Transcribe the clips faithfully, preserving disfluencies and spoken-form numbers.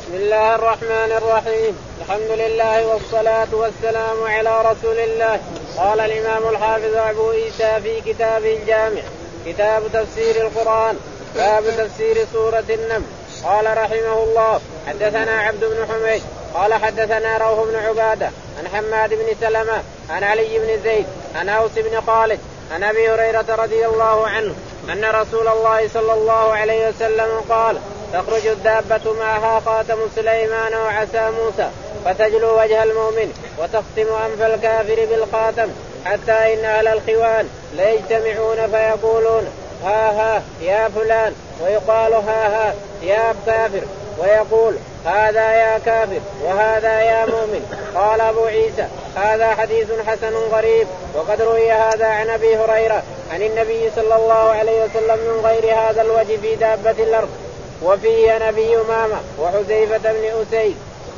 بسم الله الرحمن الرحيم. الحمد لله والصلاة والسلام على رسول الله. قال الإمام الحافظ أبو عيسى في كتابه الجامع كتاب تفسير القرآن باب تفسير سورة النمل. قال رحمه الله حدثنا عبد بن حميد قال حدثنا روح بن عبادة عن حماد بن سلمة عن علي بن زيد عن أوس بن خالد عن أبي هريرة رضي الله عنه أن رسول الله صلى الله عليه وسلم قال: تخرج الدابة معها خاتم سليمان وعصا موسى فتجلو وجه المؤمن وتختم أنف الكافر بالخاتم حتى إن أهل الخوان ليجتمعون فيقولون: ها ها يا فلان، ويقال: ها ها يا كافر، ويقول: هذا يا كافر وهذا يا مؤمن. قال أبو عيسى: هذا حديث حسن غريب. وقد روي هذا عن أبي هريرة عن النبي صلى الله عليه وسلم من غير هذا الوجه في دابة الأرض وفيه نبي أمامة وحذيفة بن أسيد.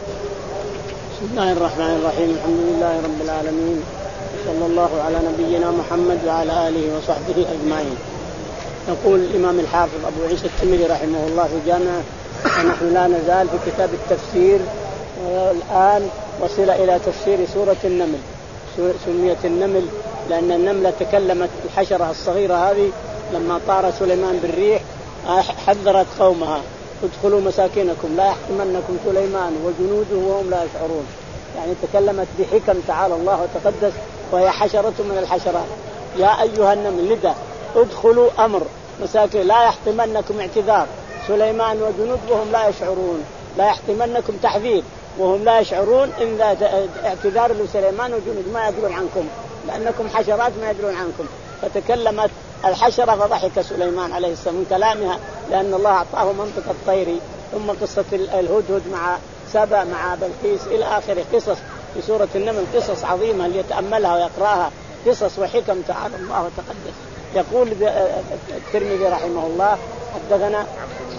بسم الله الرحمن الرحيم. الحمد لله رب العالمين، صلى الله على نبينا محمد وعلى آله وصحبه أجمعين. يقول الإمام الحافظ أبو عيسى الترمذي رحمه الله في جامعه: ونحن لا نزال في كتاب التفسير، والآن وصل إلى تفسير سورة النمل. سميت النمل لأن النملة تكلمت، الحشرة الصغيرة هذه لما طار سليمان بالريح حذرت قومها: ادخلوا مساكنكم لا يحطمنكم سليمان وجنوده وهم لا يشعرون. يعني تكلمت بحكم تعالى الله وتقدس، وهي حشرة من الحشرات. يا أيها النمل ندى ادخلوا أمر مساكن لا يحطمنكم، اعتذار سليمان وجنود وهم لا يشعرون، لا يحطمنكم تحذير وهم لا يشعرون، إن اعتذار لسليمان وجنود ما يدرون عنكم لأنكم حشرات ما يدرون عنكم. فتكلمت الحشرة فضحك سليمان عليه السلام من كلامها، لأن الله أعطاه منطق الطير. ثم قصة الهدهد مع سبأ مع بلقيس إلى آخره، قصص في سورة النمل، قصص عظيمة اللي يتأملها ويقرأها، قصص وحكم تعالى الله وتقدس. يقول الترمذي رحمه الله: حدثنا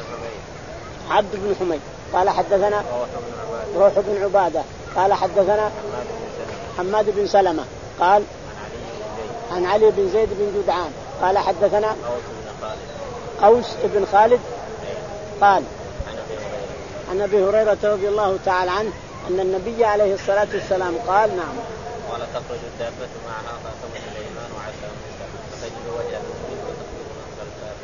عبد بن حميد قال حدثنا روح بن عبادة قال حدثنا حماد بن سلمة قال عن علي بن زيد بن جدعان قال حدثنا أوس بن خالد قال عن أبي هريرة رضي الله تعالى عنه أن النبي عليه الصلاة والسلام قال: نعم قال: تخرج الدابة معها خاتم سليمان وعصا موسى فتجلو وجه المؤمن وتختم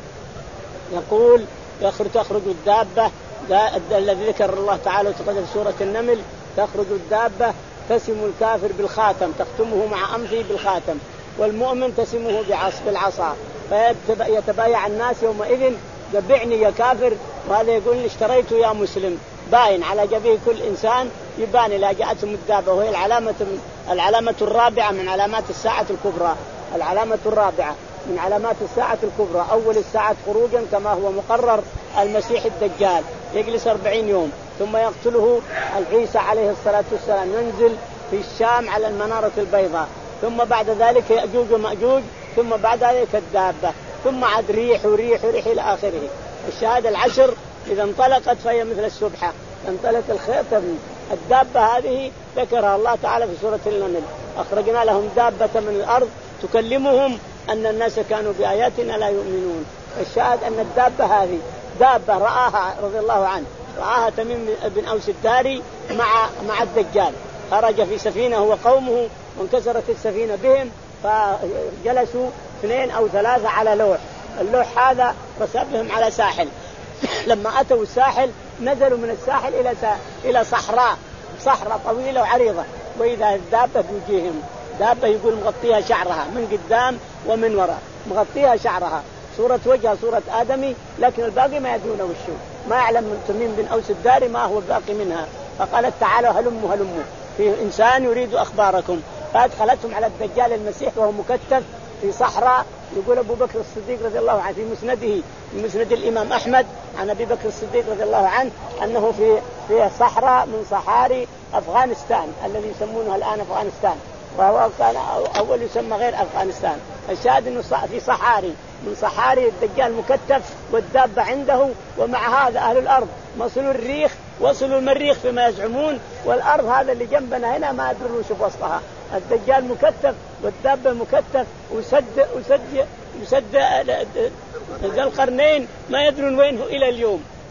أنف الكافر. يقول يخرج تخرج الدابة الذي ذكر الله تعالى وتقدم في سورة النمل. تخرج الدابة تسم الكافر بالخاتم، تختمه مع أنفه بالخاتم، والمؤمن تسمه بالعصا، فيتبايع الناس يومئذ: بعني يا كافر، وهذا يقول: اشتريته يا مسلم. باين على جبهه كل إنسان يبان إلى جاءتهم الدابة، وهي العلامة العلامة الرابعة من علامات الساعة الكبرى. العلامة الرابعة من علامات الساعة الكبرى، أول الساعة خروجا كما هو مقرر المسيح الدجال، يجلس أربعين يوم ثم يقتله عيسى عليه الصلاة والسلام، ينزل في الشام على المنارة البيضاء، ثم بعد ذلك يأجوج ومأجوج، ثم بعد ذلك الدابة، ثم عاد ريح وريح وريح إلى آخره. الشهادة العشر إذا انطلقت فهي مثل السبحة، انطلق الخيط. الدابة هذه ذكرها الله تعالى في سورة النمل: أخرجنا لهم دابة من الأرض تكلمهم أن الناس كانوا بآياتنا لا يؤمنون. الشاهد أن الدابة هذه دابة رآها رضي الله عنه، رآها تميم بن أوس الداري مع مع الدجال، خرج في سفينة هو وقومه وانكسرت السفينة بهم، فجلسوا اثنين أو ثلاثة على لوح، اللوح هذا رسبهم على ساحل. لما أتوا الساحل نزلوا من الساحل إلى إلى صحراء صحراء طويلة وعريضة، وإذا الدابة بوجيهم، دابة يقول مغطيها شعرها من قدام ومن وراء، مغطيها شعرها، صورة وجهها صورة آدمي، لكن الباقي ما يدرون وشو، ما يعلم من تميم بن أوس الداري ما هو الباقي منها. فقالت: تعالوا هلموا هلموا، في إنسان يريد أخباركم. فأدخلتهم على الدجال المسيح وهو مكتف في صحراء. يقول أبو بكر الصديق رضي الله عنه في مسنده، في مسند الإمام أحمد عن أبي بكر الصديق رضي الله عنه أنه في في صحراء من صحاري أفغانستان الذي يسمونها الآن أفغانستان، وهو كان أول يسمى غير أفغانستان. الشاهد أنه في صحاري من صحاري الدجال مكتف، والدابة عنده، ومع هذا أهل الأرض وصلوا الريخ، وصلوا المريخ فيما يزعمون، والأرض هذا اللي جنبنا هنا ما أدرون شوف وسطها. الدجال مكتف والدابة مكتف، وسد وسد يسد ذا القرنين ما يدرون وينه إلى اليوم.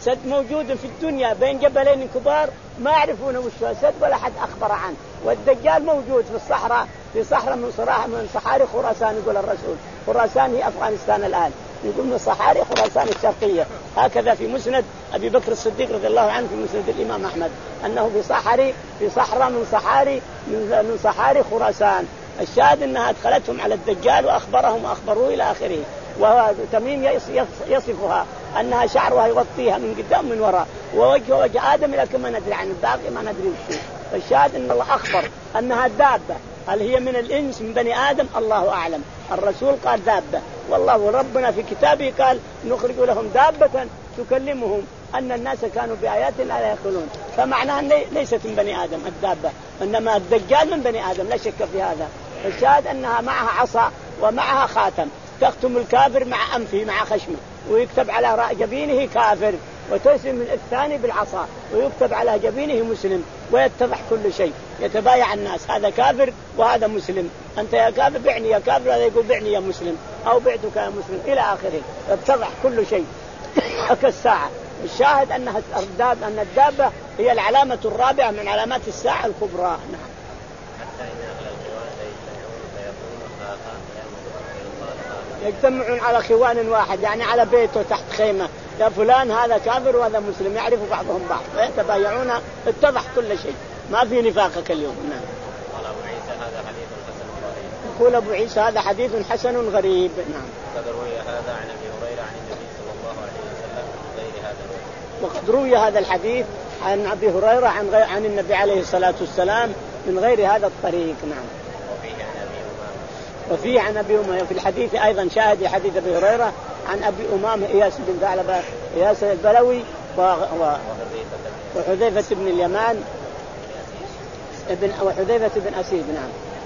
سد موجود في الدنيا بين جبلين كبار ما يعرفون وش هو سد ولا حد أخبر عنه. والدجال موجود في الصحراء، في صحراء من صراحة من صحاري خراسان، يقول الرسول خراسان هي أفغانستان الآن، يقول من صحاري خراسان الشرقية. هكذا في مسند أبي بكر الصديق رضي الله عنه في مسند الإمام أحمد أنه في صحاري في صحراء من صحاري من صحاري خراسان. الشاهد أنها أدخلتهم على الدجال وأخبرهم وأخبروه إلى آخره. وتميم يصفها أنها شعرها يغطيها من قدام من وراء، ووجه وجه آدم، لكن ما ندري عن الباقي ما ندري وش. فالشاهد أن الله أخبر أنها دابة، هل هي من الإنس من بني آدم الله أعلم. الرسول قال دابة، والله وربنا في كتابه قال نخرج لهم دابة تكلمهم أن الناس كانوا بآياتنا لا يقولون. فمعناها ليست من بني آدم الدابة، إنما الدجال من بني آدم لا شك في هذا. الشاهد أنها معها عصا ومعها خاتم تختم الكافر مع أنفه مع خشمه، ويكتب على جبينه كافر، وترسم الثاني بالعصا ويكتب على جبينه مسلم، ويتضح كل شيء. يتبايع الناس، هذا كافر وهذا مسلم، أنت يا كافر بعني يا كافر، هذا يقول بعني يا مسلم أو بعتك يا مسلم إلى آخره. يتضح كل شيء كالساعة. الشاهد أنها الدابة أن الدابة هي العلامة الرابعة من علامات الساعة الكبرى. نعم. يجتمعون على خوان واحد، يعني على بيته تحت خيمة، يا فلان هذا كافر وهذا مسلم، يعرف بعضهم بعض ويتبايعون، اتضح كل شيء، ما في نفاقك اليوم. نعم. قال أبو عيسى هذا حديث حسن غريب. يقول أبو عيسى هذا حديث حسن غريب. نعم. وقد روي هذا عن أبي هريرة عن النبي صلى الله عليه وسلم غير هذا الوجه. وقد روي هذا الحديث عن أبي هريرة عن غير عن النبي عليه الصلاة والسلام من غير هذا الطريق. نعم. وفيه عن أبي أمامة في الحديث أيضا شاهد حديث أبي هريرة عن أبي أمامة إياس بن ثعلبة إياس البلوي و... و... وحذيفة بن اليمان ابن وحذيفة بن أسيد. نعم.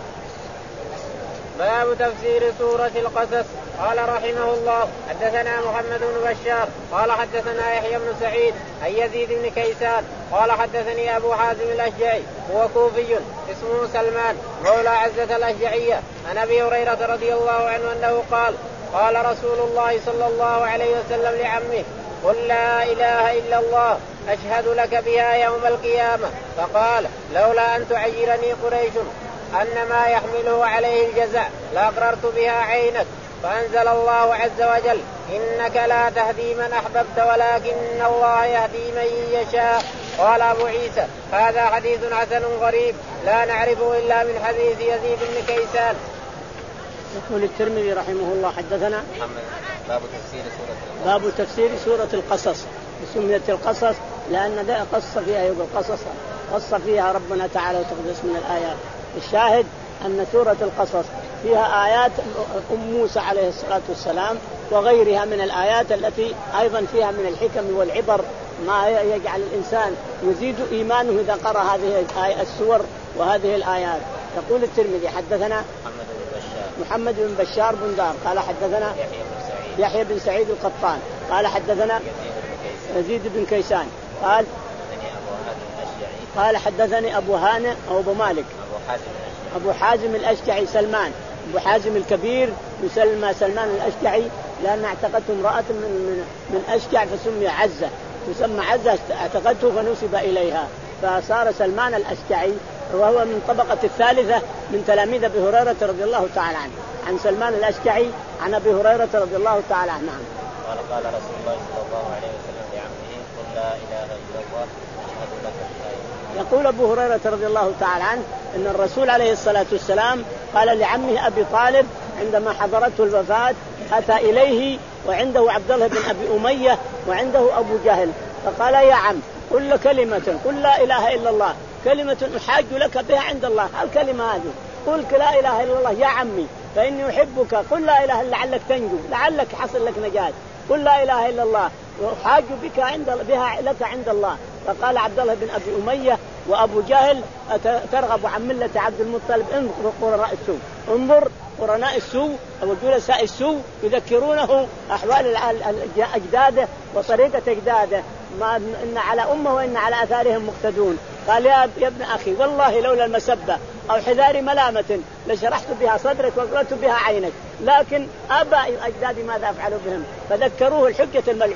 باب تفسير سورة القصص. قال رحمه الله حدثنا محمد بن بشار قال حدثنا يحيى بن سعيد عن يزيد بن كيسان قال حدثني أبو حازم الأشجعي هو كوفي اسمه سلمان مولى عزة الأشجعية عن أبي هريرة رضي الله عنه أنه قال قال رسول الله صلى الله عليه وسلم لعمه قل لا إله إلا الله أشهد لك بها يوم القيامة. فقال لولا أن تعيرني قريش أن ما يحمله عليه الجزاء لأقررت بها عينك. فأنزل الله عز وجل إنك لا تهدي من أحببت ولكن الله يهدي من يشاء. قال أبو عيسى هذا حديث حسن غريب لا نعرفه إلا من حديث يزيد بن كيسان. يقول الترمذي رحمه الله حدثنا باب تفسير سورة باب تفسير سورة القصص. سميت القصص لأن ذا قص فيها يقول قصص قص فيها ربنا تعالى وتقدس من الآيات. الشاهد أن سورة القصص فيها آيات أم موسى عليه الصلاة والسلام وغيرها من الآيات التي أيضا فيها من الحكم والعبر ما يجعل الإنسان يزيد إيمانه إذا قرأ هذه السور وهذه الآيات. يقول الترمذي حدثنا محمد بن بشار محمد بن بشار بن دار قال حدثنا يحيى بن سعيد يحيى بن سعيد القطان قال حدثنا يزيد بن كيسان قال قال حدثني أبو هانئ أو أبو مالك أبو حازم أبو حازم الأشجعي سلمان أبو حازم الكبير يسمى سلمان الأشجعي لأن اعتقدته امرأة من, من, من أشجع فسمي عزة، تسمى عزة اعتقدته فنسب إليها فصار سلمان الأشجعي، وهو من طبقة الثالثة من تلاميذ أبي هريرة رضي الله تعالى عنه. عن سلمان الأشجعي عن أبي هريرة رضي الله تعالى عنه. قال قال رسول الله صلى الله عليه وسلم لعمه قل لا إله إلا الله أشهد لك بها. يقول أبو هريرة رضي الله تعالى عنه إن الرسول عليه الصلاة والسلام قال لعمه أبي طالب عندما حضرته الوفاة أتى إليه وعنده عبد الله بن أبي أمية وعنده أبو جهل، فقال يا عم قل كلمة قل لا إله إلا الله كلمة أحاج لك بها عند الله. الكلمة هذه قل لا إله إلا الله يا عمي فإني أحبك، قل لا إله إلا لعلك تنجو لعلك حصل لك نجاة، قل لا إله إلا الله وحاج بك عند بها لك عند الله. فقال عبد الله بن أبي أمية وأبو جهل ترغب عن ملة عبد المطلب انظر قرناء السوء انظر قرناء السوء أو جلساء السوء يذكرونه أحوال أجداده وطريقة أجداده ما إن على أمه وإن على أثارهم مقتدون. قال يا ابن أخي والله لولا المسبة أو حذار ملامة لشرحت بها صدرك وقرأت بها عينك، لكن آباء أجدادي ماذا أفعل بهم؟ فذكروه الحجة الملعونة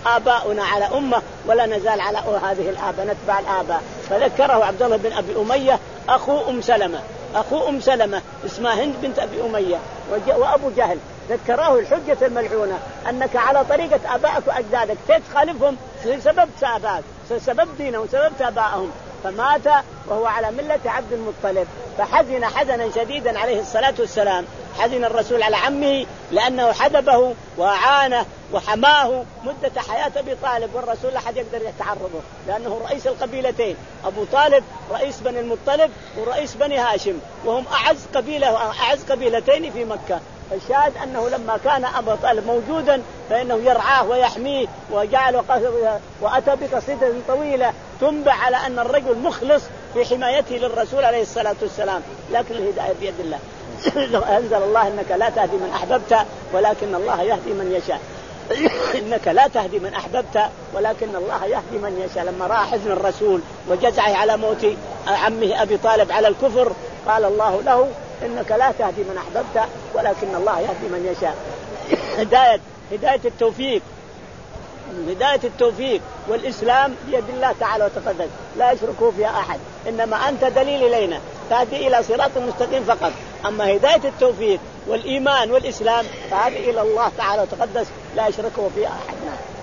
آباؤنا على أمة ولا نزال على هذه الآباء نتبع الآباء. فذكره عبد الله بن أبي أمية أخو أم سلمة أخو أم سلمة اسمها هند بنت أبي أمية وأبو جهل، ذكراه الحجة الملعونة أنك على طريقة آبائك وأجدادك تخالفهم سبب آبائك سبب دينهم سبب آبائهم. فمات وهو على ملة عبد المطلب، فحزن حزنا شديدا عليه الصلاة والسلام. حزن الرسول على عمه لأنه حدبه وأعانه وحماه مدة حياة أبي طالب، والرسول لا حد يقدر يتعرضه لأنه رئيس القبيلتين، أبو طالب رئيس بني المطلب ورئيس بني هاشم، وهم أعز قبيلة أعز قبيلتين في مكة. الشاهد أنه لما كان أبو طالب موجودا فإنه يرعاه ويحميه وجعل وأتى بقصيدة طويلة تنبع على أن الرجل مخلص في حمايته للرسول عليه الصلاة والسلام. لكن الهداية بيد الله. أنزل الله إنك لا تهدي من أحببت ولكن الله يهدي من يشاء. إنك لا تهدي من أحببت ولكن الله يهدي من يشاء. لما رأى حزن الرسول وجزعه على موت عمه أبي طالب على الكفر قال الله له إنك لا تهدي من أحببت ولكن الله يهدي من يشاء. هداية هداية التوفيق هداية التوفيق والإسلام بيد الله تعالى وتقدس لا يشركه فيها أحد، إنما أنت دليل إلينا تهدي إلى صراط مستقيم فقط. أما هداية التوفيق والإيمان والإسلام فهذه إلى الله تعالى وتقدس لا يشركه فيها أحد.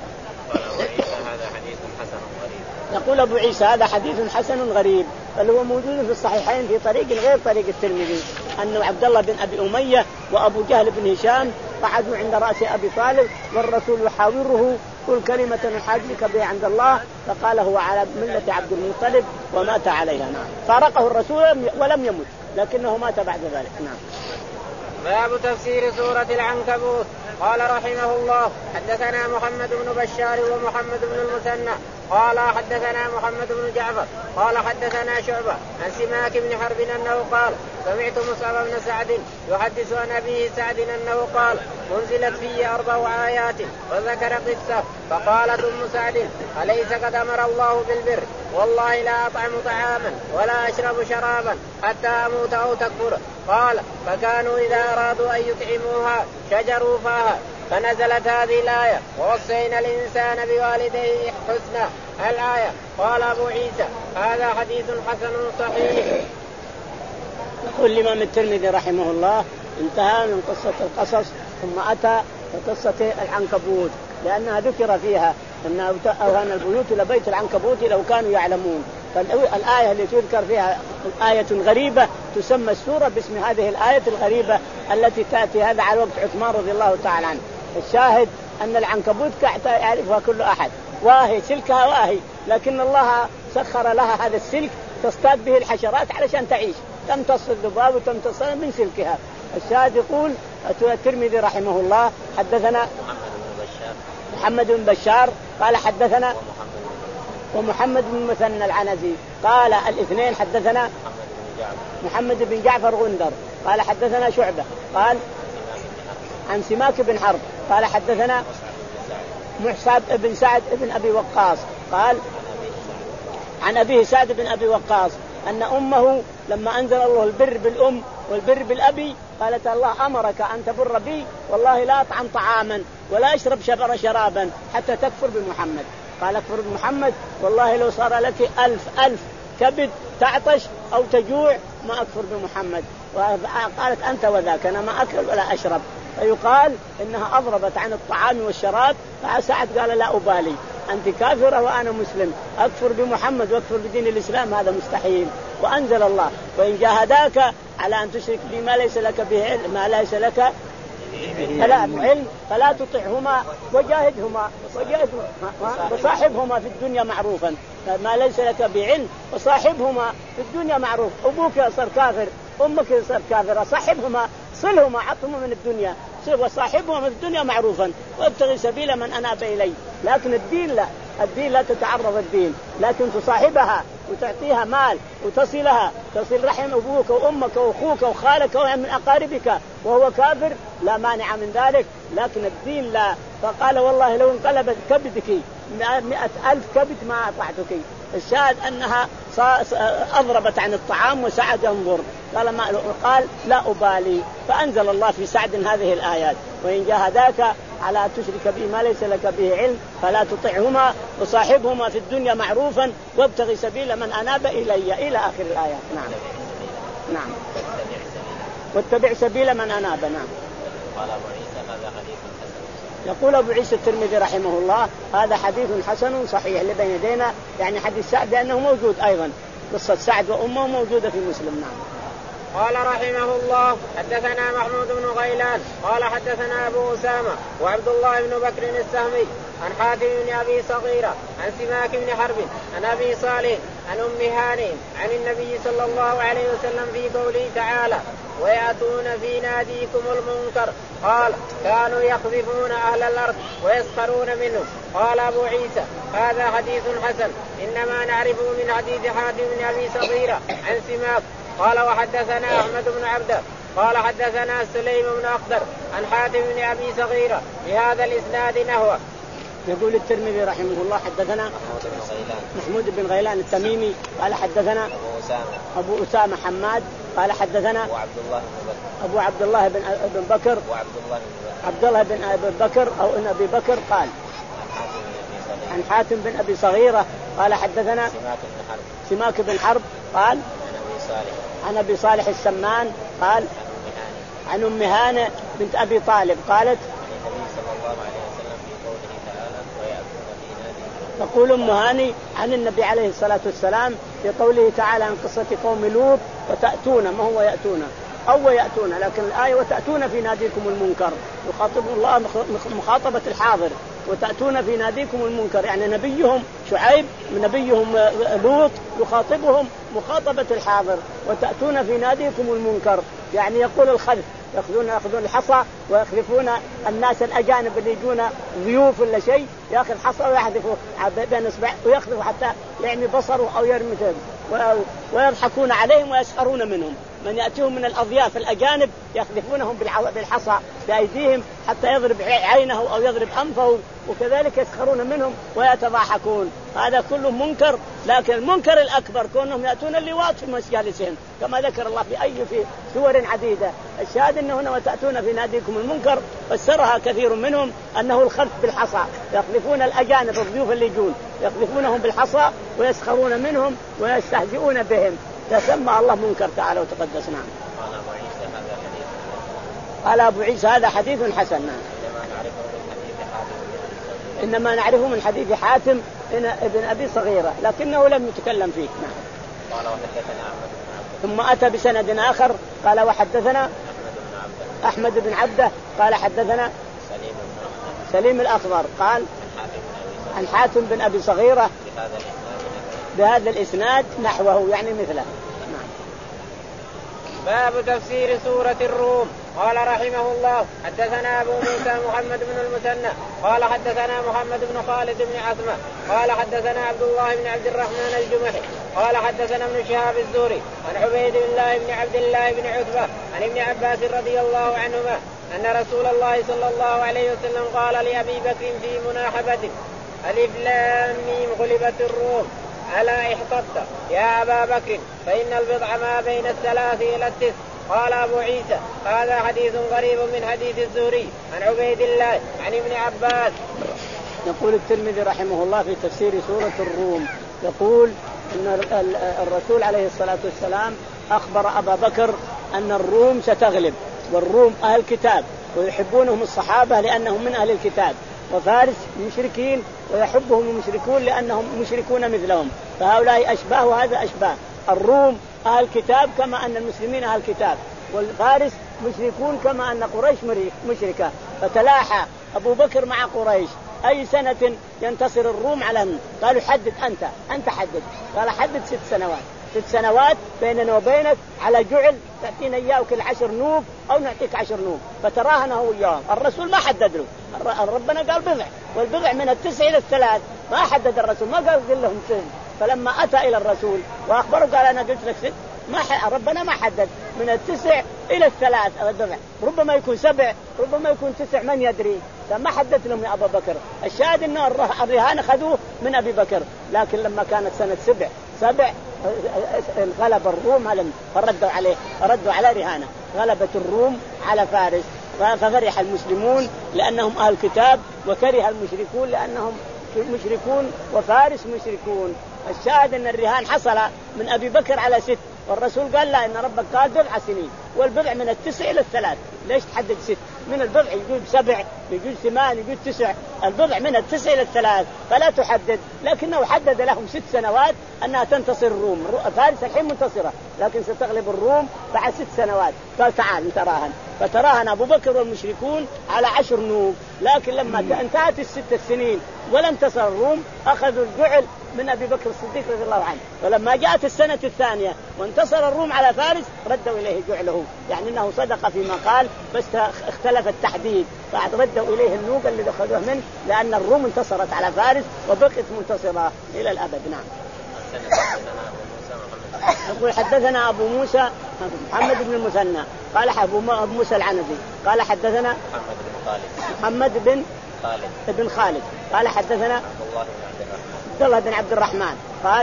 هذا حديث حسن غريب. يقول أبو عيسى هذا حديث حسن غريب، بل هو موجود في الصحيحين في طريق غير طريق الترمذي، أنه عبد الله بن أبي أمية وأبو جهل بن هشام قعدوا عند رأس أبي طالب والرسول يحاوره كل كلمة نحاجك بها عند الله، فقال هو على ملة عبد المطلب ومات عليها. نعم. فارقه الرسول ولم يمت لكنه مات بعد ذلك. نعم. باب تفسير سورة العنكبوت. قال رحمه الله حدثنا محمد بن بشار ومحمد بن المثنى قال حدثنا محمد بن جعفر قال حدثنا شعبة عن سماك بن حرب أنه قال سمعت مصعب بن سعد يحدث عن أبيه سعد أنه قال أنزلت في أربع آيات وذكر قصة فقالت أم سعد أليس قد أمر الله بالبر والله لا أطعم طعاما ولا أشرب شرابا حتى أموت أو تكفر. قال فكانوا إذا أرادوا أن يطعموها شجروا فاها فنزلت هذه الآية ووصينا الإنسان بوالديه حسنا الآية. قال أبو عيسى هذا حديث حسن صحيح. يقول الإمام الترمذي رحمه الله انتهى من قصة القصص ثم أتى قصة العنكبوت لأنها ذكر فيها أن أوهن البيوت لبيت العنكبوت لو كانوا يعلمون. فالآية اللي تذكر فيها آية غريبة تسمى السورة باسم هذه الآية الغريبة التي تأتي هذا على وقت عثمان رضي الله تعالى عنه. الشاهد أن العنكبوت كعتة يعرفها كل أحد واهي سلكها واهي، لكن الله سخر لها هذا السلك تصطاد به الحشرات علشان تعيش، تمتص الذباب وتمتص من سلكها. الشاهد يقول الترمذي رحمه الله حدثنا محمد بن بشار قال حدثنا ومحمد بن مثنى العنزي قال الاثنين حدثنا محمد بن جعفر غندر قال حدثنا شعبة قال عن سماك بن حرب قال حدثنا محساب بن سعد بن أبي وقاص قال عن أبيه سعد بن أبي وقاص أن أمه لما أنزل الله البر بالأم والبر بالأبي قالت الله أمرك أن تبر بي والله لا أطعم طعاما ولا أشرب شبر شرابا حتى تكفر بمحمد. قال اكفر بمحمد والله لو صار لك ألف ألف كبد تعطش أو تجوع ما أكفر بمحمد. وقالت أنت وذاك أنا ما أكل ولا أشرب. فيقال إنها أضربت عن الطعام والشراب فسعد قال لا أبالي أنت كافرة وأنا مسلم أكفر بمحمد وأكفر بدين الإسلام هذا مستحيل. وأنزل الله وإن جاهداك على أن تشرك بما ليس لك به علم ما ليس لك فلا علم فلا تطعهما وجاهدهما وجاهدهما وصاحبهما في الدنيا معروفا ما ليس لك بعلم وصاحبهما في الدنيا معروف. أبوك صار كافر أمك صار كافرة صاحبهما صلهما عطهما من الدنيا وصاحبهما في الدنيا معروفا وابتغي سبيل من أناب إلي. لكن الدين لا الدين لا تتعرض الدين لكن تصاحبها وتعطيها مال وتصلها تصل رحم أبوك وأمك وأخوك وخالك ومن أقاربك وهو كافر لا مانع من ذلك لكن الدين لا. فقال والله لو انقلبت كبدك مئة ألف كبد ما أطعتك. الشاهد أنها أضربت عن الطعام وسعد ينظر قال ما قال لا أبالي. فأنزل الله في سعد هذه الآيات وإن جاهداك على أن تشرك به ما ليس لك به علم فلا تطعهما وصاحبهما في الدنيا معروفا وابتغي سبيل من أناب إلي إلى آخر الآيات. نعم نعم واتبع سبيل من أناب. نعم. قال أبو عيسى هذا حديث حسن. يقول أبو عيسى الترمذي رحمه الله هذا حديث حسن صحيح اللي بين يدينا يعني حديث سعد لأنه موجود أيضا قصة سعد وأمه موجودة في مسلم. نعم. قال رحمه الله حدثنا محمود بن غيلان قال حدثنا أبو أسامة وعبد الله بن بكر السهمي عن حاتم بن أبي صغيرة عن سماك بن حرب عن أبي صالح عن أم هانئ عن النبي صلى الله عليه وسلم في قوله تعالى ويأتون في ناديكم المنكر قال كانوا يخذفون أهل الأرض ويسخرون منهم. قال أبو عيسى هذا حديث حسن إنما نعرفه من حديث حاتم بن أبي صغيرة عن سماك. قال وحدثنا أحمد بن عبده قال حدثنا سليم بن أخضر عن حاتم بن أبي صغيرة بهذا الإسناد نحوه. يقول الترمذي رحمه الله حدثنا محمود بن غيلان التميمي قال حدثنا أبو أسامة أبو أسامة حماد قال حدثنا أبو عبد الله بن بكر أبو عبد الله بن بكر وعبد الله بن عبد الله بن أبي بكر أو إن أبي بكر قال عن حاتم بن أبي صغيرة قال حدثنا سماك بن حرب قال عن أبي صالح السمان قال عن أم هانئ بنت أبي طالب قالت تقول أم هانئ عن النبي عليه الصلاة والسلام في قوله تعالى عن قصة قوم لوط وتأتون ما هو يأتون أو يأتون لكن الآية وتأتون في ناديكم المنكر يخاطب الله مخاطبة الحاضر وتأتون في ناديكم المنكر يعني نبيهم شعيب نبيهم لوط يخاطبهم مخاطبة الحاضر وتأتون في ناديكم المنكر يعني يقول الخلف يأخذون يأخذون الحصى ويخلفون الناس الأجانب اللي يجون ضيوف ولا شيء يأخذ حصى ويحذفه بين إصبع ويخلف حتى يعمي بصره أو يرمي ويضحكون عليهم ويسخرون منهم من يأتيهم من الأضياف الأجانب يخلفونهم بالحصى بأيديهم حتى يضرب عينه أو يضرب أنفه وكذلك يسخرون منهم ويتضاحكون. هذا كله منكر لكن المنكر الأكبر كونهم يأتون اللواط في مجالسهم كما ذكر الله في أي في سور عديدة. الشاهد أنه هنا وتأتون في ناديكم المنكر فسرها كثير منهم أنه الخلف بالحصى يخلفون الأجانب الضيوف اللي يجون يخلفونهم بالحصى ويسخرون منهم ويستهزئون بهم تسمى الله منكر تعالى وتقدس. نعم. قال أبو عيسى هذا حديث حسن. نعم. إنما نعرفه من حديث حاتم ابن أبي صغيرة لكنه لم يتكلم فيه. نعم. ثم أتى بسند آخر قال وحدثنا أحمد بن عبده قال حدثنا سليم الأخضر قال عن حاتم بن أبي صغيرة بهذا الإسناد نحوه يعني مثله. نعم. باب تفسير سورة الروم. قال رحمه الله حدثنا أبو موسى محمد بن المثنى قال حدثنا محمد بن خالد بن عثمان قال حدثنا عبد الله بن عبد الرحمن الجمحي قال حدثنا ابن شهاب الزهري عن عبيد الله بن عبد الله بن عتبة عن ابن عباس رضي الله عنهما أن رسول الله صلى الله عليه وسلم قال لأبي بكر في مناحبته ألف لام ميم غلبت الروم ألا احتطت يا أبا بكر فإن البضع ما بين الثلاث إلى التسع. قال أبو عيسى هذا حديث غريب من حديث الزهري عن عبيد الله عن ابن عباس. يقول الترمذي رحمه الله في تفسير سورة الروم يقول أن الرسول عليه الصلاة والسلام أخبر أبا بكر أن الروم ستغلب والروم أهل الكتاب ويحبونهم الصحابة لأنهم من أهل الكتاب وفارس مشركين ويحبهم المشركون لأنهم مشركون مثلهم فهؤلاء أشباه وهذا أشباه. الروم أهل الكتاب كما أن المسلمين أهل الكتاب والفارس مشركون كما أن قريش مشركة فتلاحى أبو بكر مع قريش أي سنة ينتصر الروم على من؟ قالوا حدد أنت أنت حدد. قال حدد ست سنوات ست سنوات بيننا وبينك على جعل تأتينا إياه كل عشر نوب أو نعطيك عشر نوب فتراهنا هو إياهم. الرسول ما حدد له ربنا قال بضع والبضع من التسع إلى الثلاث ما حدد الرسول ما قال قل لهم سن. فلما أتى إلى الرسول وأخبره قال أنا قلت لك ست ما ربنا ما حدد من التسع إلى الثلاث البضع ربما يكون سبع ربما يكون تسع من يدري فما حدد لهم يا أبا بكر. الشاهد أنه الرهان خذوه من أبي بكر لكن لما كانت سنة سبع سبع غلب الروم على فردوا عليه ردوا على رهانه غلبت الروم على فارس ففرح المسلمون لأنهم أهل كتاب، وكره المشركون لأنهم مشركون وفارس مشركون. الشاهد أن الرهان حصل من أبي بكر على ست، والرسول قال لا إن ربك قال بضع سنين، والبضع من التسع إلى الثلاث. ليش تحدد ست؟ من البضع يجوز سبع، يجوز ثمان، يجوز تسع. البضع من التسع إلى الثلاث فلا تحدد، لكنه حدد لهم ست سنوات أنها تنتصر الروم. فارس الحين منتصرة لكن ستغلب الروم بعد ست سنوات. قال تعال تراهن، فتراهن أبو بكر والمشركون على عشر نوق. لكن لما انتهت الست السنين ولا انتصر الروم أخذوا الجعل من أبي بكر الصديق رضي الله عنه. ولما جاءت السنة الثانية وانتصر الروم على فارس ردوا إليه جعله، يعني أنه صدق فيما قال، بس اختلف التحديد. بعد ردوا إليه النوق اللي أخذوه منه، لأن الروم انتصرت على فارس وبقت منتصرة إلى الأبد. نعم. يقول حدثنا أبو موسى محمد بن المثنى قال أبو موسى العنزي قال حدثنا محمد بن خالد محمد بن خالد بن خالد قال حدثنا عبد الله بن عبد الرحمن قال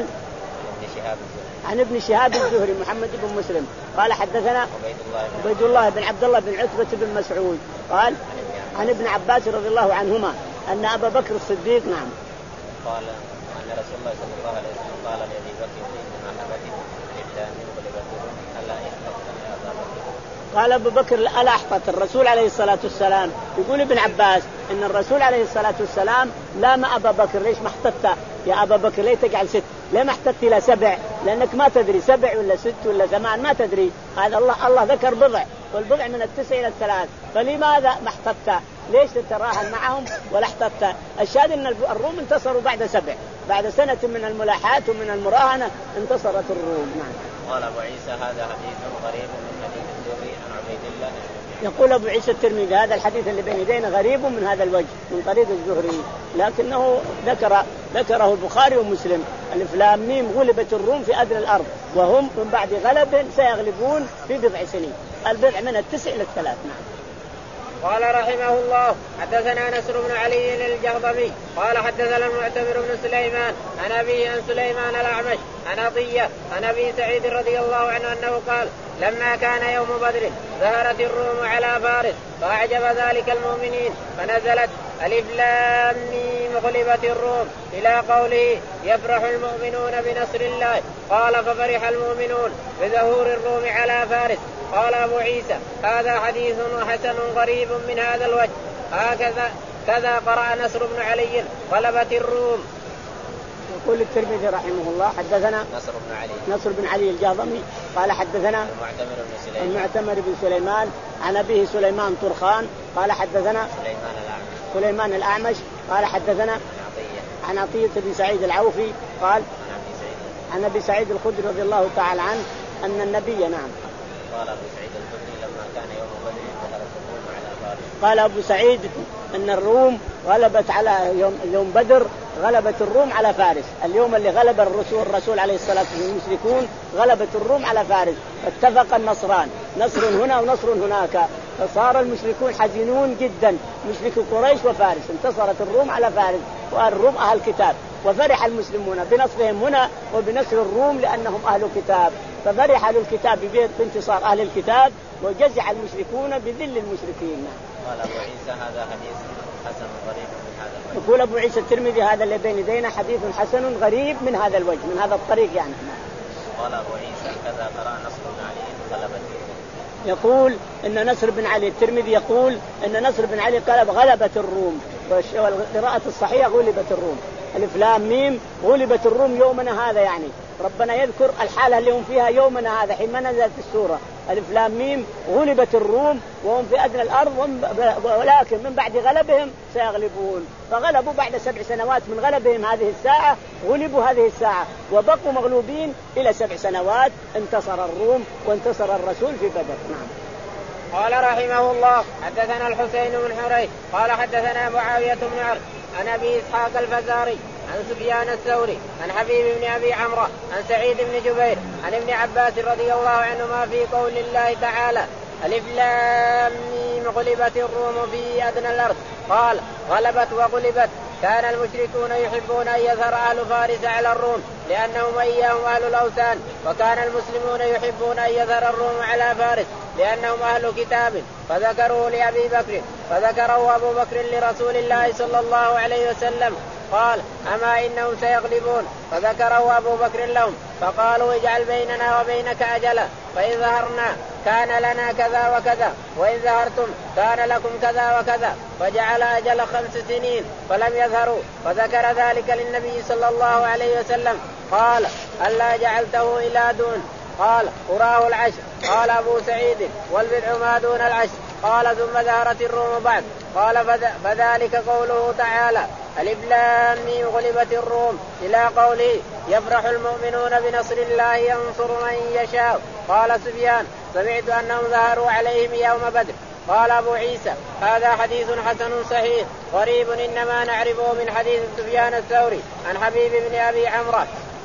عن ابن شهاب الزهري محمد بن مسلم قال حدثنا عبيد الله بن عبد الله بن عتبة بن مسعود قال عن ابن عباس رضي الله عنهما أن أبا بكر الصديق نعم قال أن رسول الله صلى الله عليه وسلم قال لأبي بكر إنما حبتي إلا من قلبته ألا يحبط يا أبا بكر. قال أبو بكر ألا أحبط الرسول عليه الصلاة والسلام. يقول ابن عباس إن الرسول عليه الصلاة والسلام لا ما أبا بكر ليش ما احتطت يا أبا بكر ليه تجعل ست؟ ليه ما احتطت إلى سبع؟ لأنك ما تدري سبع ولا ست ولا ثمان ما تدري. هذا الله الله ذكر بضع، والبضع من التسع إلى الثلاث، فلماذا ما احتطت؟ ليش تتراهن معهم ولا احتطت؟ الشاهد أن الروم انتصروا بعد سبع، بعد سنة من الملاحات ومن المراهنة انتصرت الروم. نعم. قال أبو عيسى هذا حديث غريب من حديث الزهري عن عبيد الله. يقول أبو عيسى الترمذي هذا الحديث اللي بين يدينا غريب من هذا الوجه من طريق الزهري، لكنه ذكر ذكره البخاري ومسلم. الف لام ميم غلبت الروم في أدنى الأرض وهم من بعد غلب سيغلبون في بضع سنين. البضع من التسع إلى الثلاث. نعم. قال رحمه الله حدثنا نصر بن علي الجهضمي قال حدثنا المعتمر بن سليمان عن أبيه عن سليمان الأعمش عن عطية عن أبي سعيد رضي الله عنه أنه قال لما كان يوم بدر ظهرت الروم على فارس فأعجب ذلك المؤمنين فنزلت ألف لام ميم غلبت الروم إلى قوله يفرح المؤمنون بنصر الله. قال ففرح المؤمنون بظهور الروم على فارس. قال أبو عيسى هذا حديث حسن غريب من هذا الوجه. هكذا كذا قرأ نصر بن علي غلبت الروم. يقول الترمذي رحمه الله حدثنا نصر بن علي نصر بن علي الجهضمي قال حدثنا المعتمر بن سليمان المعتمر بن سليمان عن أبيه سليمان طرخان قال حدثنا سليمان الأعمش سليمان الأعمش قال حدثنا عطية عن عطية بن سعيد العوفي قال عن أبي سعيد عن أبي سعيد الخدري رضي الله تعالى عنه أن النبي نعم قال أبو سعيد الخدري لما كان يوم بدر ظهرت الروم على فارس. قال أبو سعيد أن الروم غلبت على يوم يوم بدر غلبت الروم على فارس. اليوم اللي غلب الرسول الرسول عليه الصلاة والسلام المشركون غلبت الروم على فارس. فاتفق النصران نصر هنا ونصر هناك، فصار المشركون حزينون جدا مشركو قريش وفارس. انتصرت الروم على فارس والروم أهل كتاب، وفرح المسلمون بنصرهم هنا وبنصر الروم لأنهم أهل كتاب. ففرح أهل الكتاب بانتصار أهل الكتاب وجزع المشركون بذل المشركين. قال أبو عيسى هذا حديث حسن غريب من هذا الوجه. يقول أبو عيسى الترمذي هذا اللي بين يدينا حديث حسن غريب من هذا الوجه من هذا الطريق يعني. قال أبو عيسى كذا قرأ نصر بن علي غلبت. يقول إن نصر بن علي الترمذي يقول إن نصر بن علي قال غلبت الروم، والقراءة الصحيحة غلبت الروم. الف لام ميم غلبت الروم يومنا هذا، يعني ربنا يذكر الحالة اللي هم فيها يومنا هذا حين نزلت السورة. الف لام ميم غلبت الروم وهم في أدنى الأرض، ولكن من بعد غلبهم سيغلبون. فغلبوا بعد سبع سنوات من غلبهم هذه الساعة، غلبوا هذه الساعة وبقوا مغلوبين إلى سبع سنوات. انتصر الروم وانتصر الرسول في بدر. نعم. قال رحمه الله حدثنا الحسين بن حريث قال حدثنا معاوية بن عرض عن أبي إسحاق الفزاري عن سفيان الثوري عن حبيب بن أبي عمرو عن سعيد بن جبير عن ابن عباس رضي الله عنهما في قول الله تعالى ألف لام ميم غلبت الروم في أدنى الأرض. قال غلبت وغلبت كان المشركون يحبون أن يظهر أهل فارس على الروم لأنهم إياهم أهل الأوثان، وكان المسلمون يحبون أن يظهر الروم على فارس لأنهم أهل كتاب، فذكروا لأبي بكر فذكره أبو بكر لرسول الله صلى الله عليه وسلم قال أما إنهم سيغلبون، فذكره أبو بكر لهم فقالوا اجعل بيننا وبينك أجلا، فإن ظهرنا كان لنا كذا وكذا، وإن ظهرتم كان لكم كذا وكذا، فجعل أجل خمس سنين فلم يظهروا، فذكر ذلك للنبي صلى الله عليه وسلم قال ألا جعلته إلى دون، قال أراه العشر، قال أبو سعيد والبدع ما دون العشر، قال ثم ظهرت الروم بعد، قال فذلك قوله تعالى ألف لام ميم غلبت الروم إلى قوله يفرح المؤمنون بنصر الله ينصر من يشاء. قال سفيان سمعت أنهم ظهروا عليهم يوم بدر. قال أبو عيسى هذا حديث حسن صحيح غريب إنما نعرفه من حديث سفيان الثوري عن حبيب بن أبي عمرو.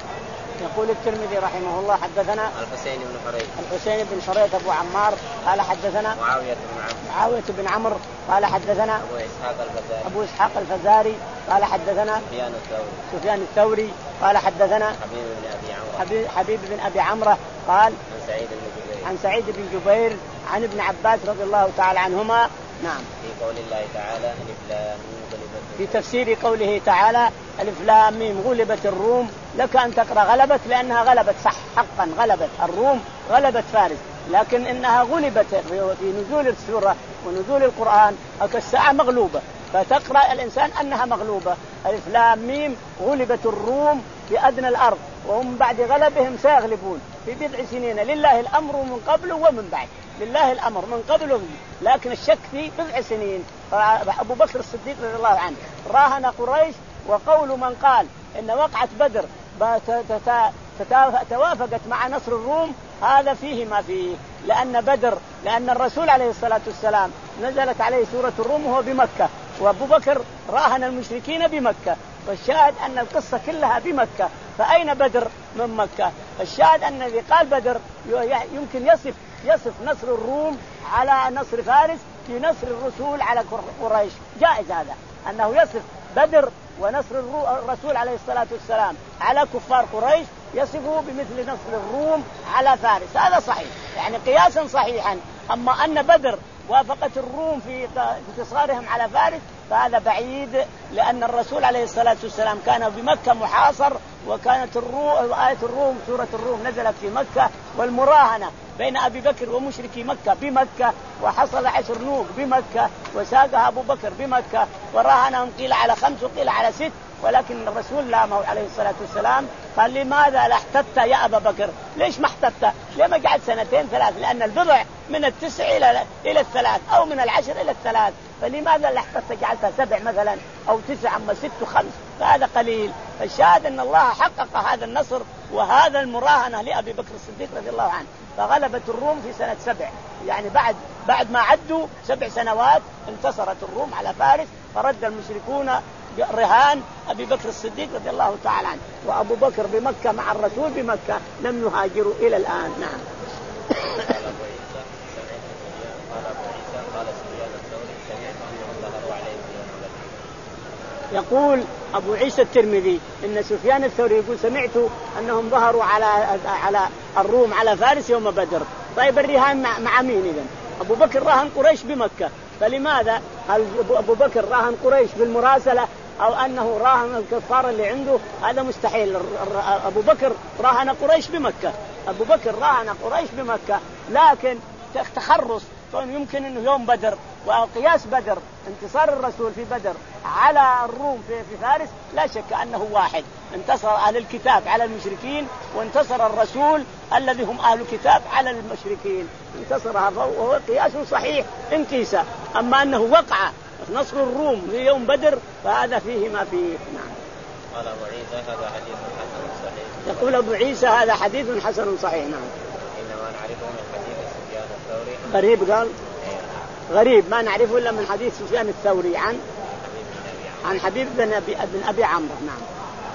يقول الترمذي رحمه الله حدثنا الحسين بن حريث الحسين بن حريث أبو عمار قال حدثنا معاوية بن عمرو معاوية بن عمرو قال حدثنا أبو إسحاق الفزاري أبو إسحاق الفزاري قال حدثنا سفيان الثوري سفيان الثوري قال حدثنا حبيب بن أبي عمرو حبيب, حبيب بن أبي عمرو قال عن سعيد بن جبير عن سعيد بن جبير عن ابن عباس رضي الله تعالى عنهما. نعم. في قول الله تعالى ألف لام ميم غلبت في تفسير قوله تعالى ألف لام ميم غلبت الروم لك أن تقرأ غلبت لأنها غلبت صح حقا غلبت الروم غلبت فارس، لكن إنها غلبت في نزول السورة ونزول القرآن الساعة مغلوبة، فتقرأ الإنسان أنها مغلوبة. ألف لام ميم غلبت الروم في أدنى الأرض وهم بعد غلبهم سيغلبون في بضع سنين، لله الأمر من قبل ومن بعد، لله الأمر من قبل ومن، لكن الشك في بضع سنين. أبو بكر الصديق رضي الله عنه راهن قريش، وقول من قال إن وقعة بدر توافقت مع نصر الروم هذا فيه ما فيه، لأن بدر لأن الرسول عليه الصلاة والسلام نزلت عليه سورة الروم وهو بمكة، وأبو بكر راهن المشركين بمكة، والشاهد أن القصة كلها بمكة، فأين بدر من مكة؟ الشاهد أن الذي قال بدر يمكن يصف يصف نصر الروم على نصر فارس في نصر الرسول على قريش، جائز هذا أنه يصف بدر ونصر الرسول عليه الصلاة والسلام على كفار قريش يصفه بمثل نصر الروم على فارس، هذا صحيح يعني قياسا صحيحا. أما أن بدر وافقت الروم في انتصارهم على فارس فهذا بعيد، لأن الرسول عليه الصلاة والسلام كان بمكة محاصر، وكانت الروم آية الروم سورة الروم نزلت في مكة، والمراهنة بين أبي بكر ومشركي مكة بمكة، وحصل عشر نوق بمكة وساقها أبو بكر بمكة، وراهنهم قيل على خمس وقيل على ست، ولكن الرسول لامه عليه الصلاة والسلام قال لماذا لا احتفت يا أبا بكر؟ ليش ما احتفت؟ لما قعد سنتين ثلاث؟ لأن البضع من التسع إلى إلى الثلاث أو من العشر إلى الثلاث، فلماذا لا احتفت جعلتها سبع مثلا أو تسع أما ست وخمس؟ فهذا قليل. فالشاهد أن الله حقق هذا النصر وهذا المراهنة لأبي بكر الصديق رضي الله عنه، فغلبت الروم في سنة سبع، يعني بعد بعد ما عدوا سبع سنوات انتصرت الروم على فارس، فرد المشركون رهان أبي بكر الصديق رضي الله تعالى عنه، وأبو بكر بمكة مع الرسول بمكة لم يهاجروا إلى الآن. نعم. قال أبو عيسى قال أبو عيسى قال سفيان الثوري سمعت أنهم ظهروا عليهم يوم بدر. يقول أبو عيسى الترمذي إن سفيان الثوري يقول سمعت أنهم ظهروا على على الروم على فارس يوم بدر. طيب الرهان مع, مع مين إذن؟ أبو بكر راهن قريش بمكة، فلماذا هل أبو بكر راهن قريش بالمراسلة أو أنه راهن الكفار اللي عنده؟ هذا مستحيل. أبو بكر راهن قريش بمكة، أبو بكر راهن قريش بمكة، لكن تخرص يمكن أنه يوم بدر وقياس بدر انتصار الرسول في بدر على الروم في, في فارس لا شك أنه واحد، انتصر أهل الكتاب على المشركين وانتصر الرسول الذي هم أهل الكتاب على المشركين، انتصر، وهو قياس صحيح إن قيس. أما أنه وقع نصر الروم في يوم بدر فهذا فيه ما فيه. نعم. قال أبو عيسى هذا حديث حسن صحيح. يقول أبو عيسى هذا حديث حسن صحيح. نعم. إنما نعرفه من حديث سفيان الثوري. غريب قال غريب ما نعرفه إلا من حديث سفيان الثوري عن عن حبيب بن أبي بن أبي عمرو. نعم.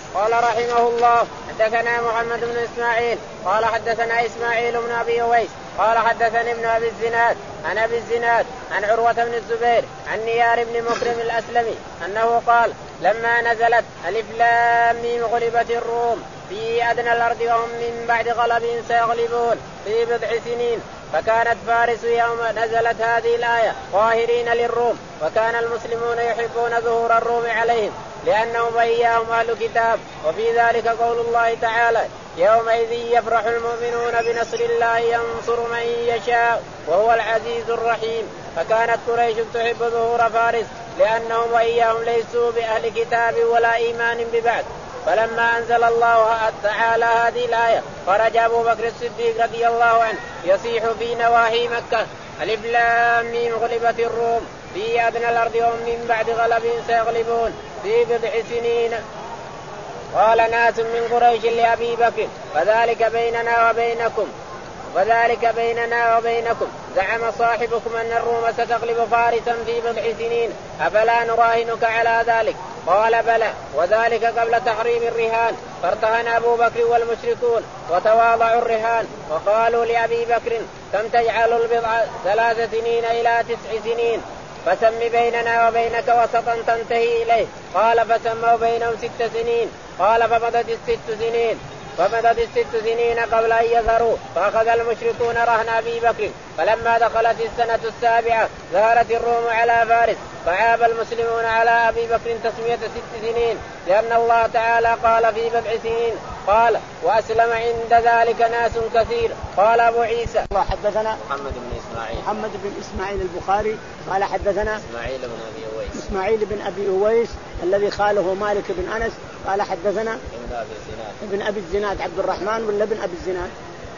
قال رحمه الله حدثنا محمد بن إسماعيل قال حدثنا إسماعيل بن أبي أويس قال حدثني ابن أبي الزناد عن أبي الزناد عن عروة بن الزبير عن نيار بن مكرم الأسلمي أنه قال لما نزلت ألف لام ميم غلبت الروم في أدنى الأرض وهم من بعد غلبهم سيغلبون في بضع سنين فكانت فارس يوم نزلت هذه الآية ظاهرين للروم وكان المسلمون يحبون ظهور الروم عليهم لأنهم وإياهم أهل كتاب. وفي ذلك قول الله تعالى يومئذ يفرح المؤمنون بنصر الله ينصر من يشاء وهو العزيز الرحيم. فكانت قريش تحب ظهور فارس لأنهم وإياهم ليسوا بأهل كتاب ولا إيمان ببعد. فلما أنزل الله تعالى هذه الآية خرج أبو بكر الصديق رضي الله عنه يصيح في نواحي مكة ألف لام ميم غلبت الروم في أدنى الأرض وهم من بعد غلبهم سيغلبون في بضع سنين. قال ناس من قريش لأبي بكر فذلك بيننا وبينكم وذلك بيننا وبينكم زعم صاحبكم أن الروم ستغلب فارسا في بضع سنين أفلا نراهنك على ذلك؟ قال بلى وذلك قبل تحريم الرهان. فارتهن أبو بكر والمشركون وتواضعوا الرهان وقالوا لأبي بكر كم تجعل البضع ثلاث سنين إلى تسع سنين فسم بيننا وبينك وسطا تنتهي إليه. قال فسموا بينهم ست سنين. قال فمضت الست سنين فمضت الست سنين قبل أن يظهروا فأخذ المشركون رهن أبي بكر. فلما دخلت السنة السابعة ظهرت الروم على فارس فعاب المسلمون على أبي بكر تسمية ست سنين لأن الله تعالى قال في بضع سنين. قال وأسلم عند ذلك ناس كثير. قال أبو عيسى الله حدثنا محمد بن إسماعيل محمد بن إسماعيل البخاري قال حدثنا إسماعيل بن أبي أويس إسماعيل بن أبي أويس الذي خاله مالك بن أنس قال حدثنا ابن أبي الزناد ابن أبي الزناد عبد الرحمن ولا ابن أبي الزناد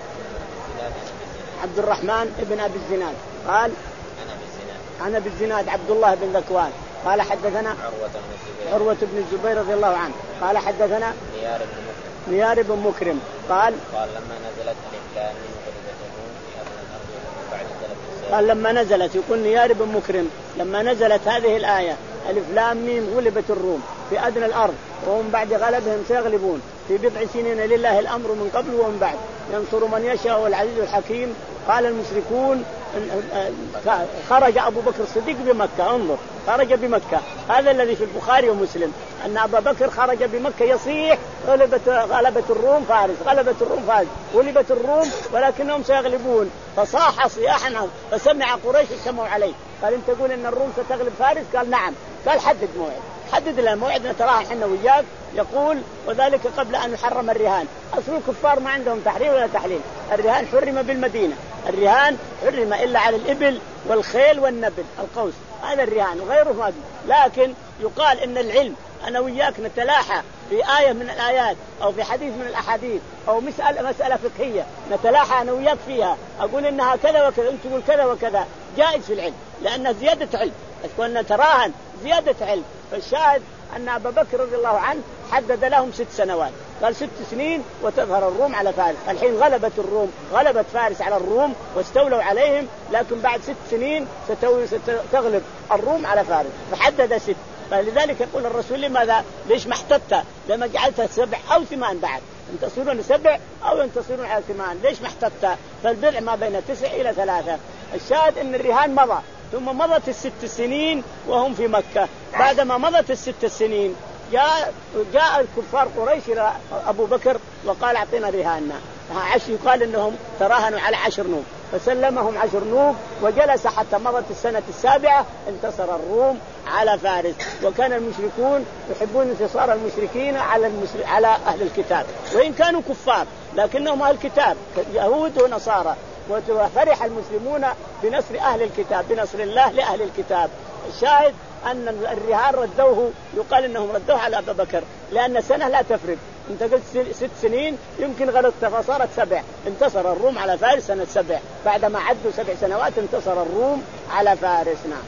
عبد الرحمن ابن أبي الزناد قال أنا بالزناد عبد الله بن ذكوان قال حدثنا عروة بن الزبير رضي الله عنه قال حدثنا نيار بن مكرم نيار بن مكرم قال قال لما نزلت الإحلام في أرض الأرض بعد ثلاث قال لما نزلت يقول نيار بن مكرم لما نزلت هذه الآية ألف لام ميم غلبت الروم في أدنى الأرض وهم بعد غلبهم سيغلبون في بضع سنين لله الأمر من قبل ومن بعد ينصر من يشاء والعزيز الحكيم. قال المشركون خرج أبو بكر الصديق بمكة. انظر خرج بمكة هذا الذي في البخاري ومسلم أن أبا بكر خرج بمكة يصيح غلبت غلبت الروم فارس غلبت الروم فارس غلبت الروم ولكنهم سيغلبون. فصاح صياحا فسمع قريش سمعوا عليه. قال انت تقول ان الروم ستغلب فارس؟ قال نعم. قال حدد موعد حدد لنا موعد نتراهن احنا وياك. يقول وذلك قبل ان يحرم الرهان. اصل الكفار ما عندهم تحريم ولا تحليل. الرهان حرم بالمدينه الرهان حرم الا على الابل والخيل والنبل القوس هذا الرهان وغيره ما. لكن يقال ان العلم انا وياك نتلاحى في آية من الآيات أو في حديث من الأحاديث أو مسألة مسألة فقهية نتلاحى أنا وياك فيها أقول إنها كذا وكذا أنت تقول كذا وكذا جائز في العلم لأن زيادة علم أتكون نتراهن زيادة علم. فالشاهد أن أبا بكر رضي الله عنه حدد لهم ست سنوات. قال ست سنين وتظهر الروم على فارس. الحين غلبت الروم غلبت فارس على الروم واستولوا عليهم لكن بعد ست سنين ستغلب الروم على فارس فحدد ست. فلذلك يقول الرسول لماذا ليش ما احتدت لما جعلتها سبع أو ثمان بعد انتصرون سبع أو ينتصرون على ثمان ليش ما احتدت؟ فالبضع ما بين تسع إلى ثلاثة. الشاهد أن الرهان مضى ثم مضت الست سنين وهم في مكة. بعدما مضت الست سنين جاء جاء الكفار قريش إلى أبو بكر وقال أعطينا رهاننا. عش يقال إنهم تراهنوا على عشر نوب فسلمهم عشر نوب وجلس حتى مضت السنة السابعة انتصر الروم على فارس. وكان المشركون يحبون انتصار المشركين على المسر... على أهل الكتاب وإن كانوا كفار لكنهم أهل الكتاب يهود ونصارى. وفرح المسلمون بنصر أهل الكتاب بنصر الله لأهل الكتاب. الشاهد أن الرهان ردوه يقال إنهم ردوه على أبا بكر لأن سنة لا تفرق. انت قلت ست سنين يمكن غلطت فصارت سبع. انتصر الروم على فارس سنة سبع بعدما عدوا سبع سنوات انتصر الروم على فارس. نعم.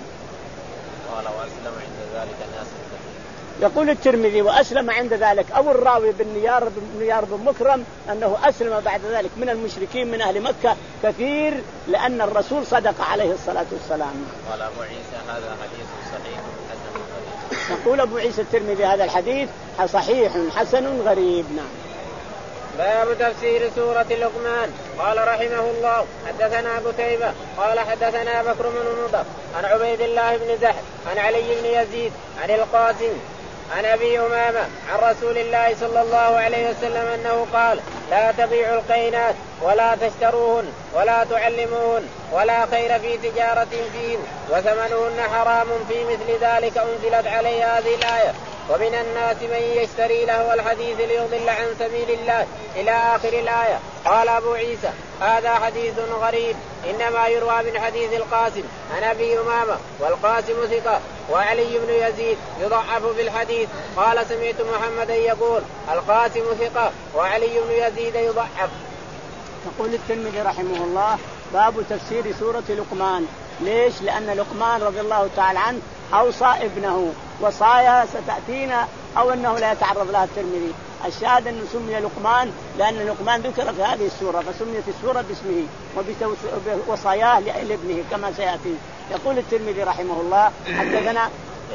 قال وأسلم عند ذلك الناس. يقول الترمذي وأسلم عند ذلك أو الراوي بن نيار بن نيار بن مكرم أنه أسلم بعد ذلك من المشركين من أهل مكة كثير لأن الرسول صدق عليه الصلاة والسلام. قال أبو عيسى هذا حديث صحيح حسن. يقول أبو عيسى الترمذي هذا الحديث صحيح حسن غريب. نعم. باب تفسير سورة لقمان. قال رحمه الله حدثنا قتيبة قال حدثنا بكر بن مضر عن عبيد الله بن زحف عن علي بن يزيد عن القاسم عن أبي أمامة عن رسول الله صلى الله عليه وسلم أنه قال لا تبيعوا القينات ولا تشتروهن ولا تعلموهن ولا خير في تجارة فيهن وثمنهن حرام في مثل ذلك أنزلت عليه هذه الآية. ومن الناس من يشتري له الحديث ليضل عن سبيل الله إلى آخر الآية. قال أبو عيسى هذا حديث غريب إنما يروى من حديث القاسم عن أبي أمامة والقاسم ثقة وعلي بن يزيد يضعف في الحديث. قال سمعت محمدا يقول القاسم ثقة وعلي بن يزيد يضعف. يقول الترمذي رحمه الله باب تفسير سورة لقمان. ليش؟ لأن لقمان رضي الله تعالى عنه أوصى ابنه وصايا ستأتينا أو أنه لا يتعرض لها الترمذي. الشاهد أنه سمي لقمان لأن لقمان ذكر في هذه السورة فسميت السورة باسمه وبوصاياه لابنه كما سيأتي. يقول الترمذي رحمه الله حدثنا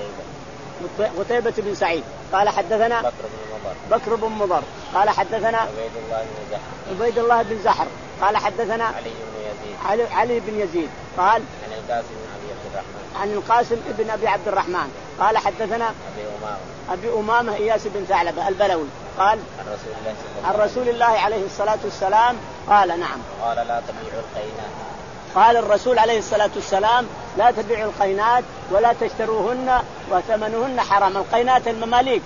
قتيبة بن سعيد قال حدثنا بكر بن مضر بكر بن مضر قال حدثنا عبيد الله بن زحر عبيد الله بن زحر قال حدثنا علي بن يزيد علي, علي بن يزيد قال عن القاسم بن أبي عبد الرحمن عن القاسم ابن أبي عبد الرحمن قال حدثنا أبي أمامة أبي أمامة إياس بن ثعلبة البلوي قال عن رسول الله صلى الله عن رسول الله عليه الصلاة والسلام قال نعم قال لا تبيعوا القينات. قال الرسول عليه الصلاة والسلام لا تبيعوا القينات ولا تشتروهن وثمنهن حرام. القينات المماليك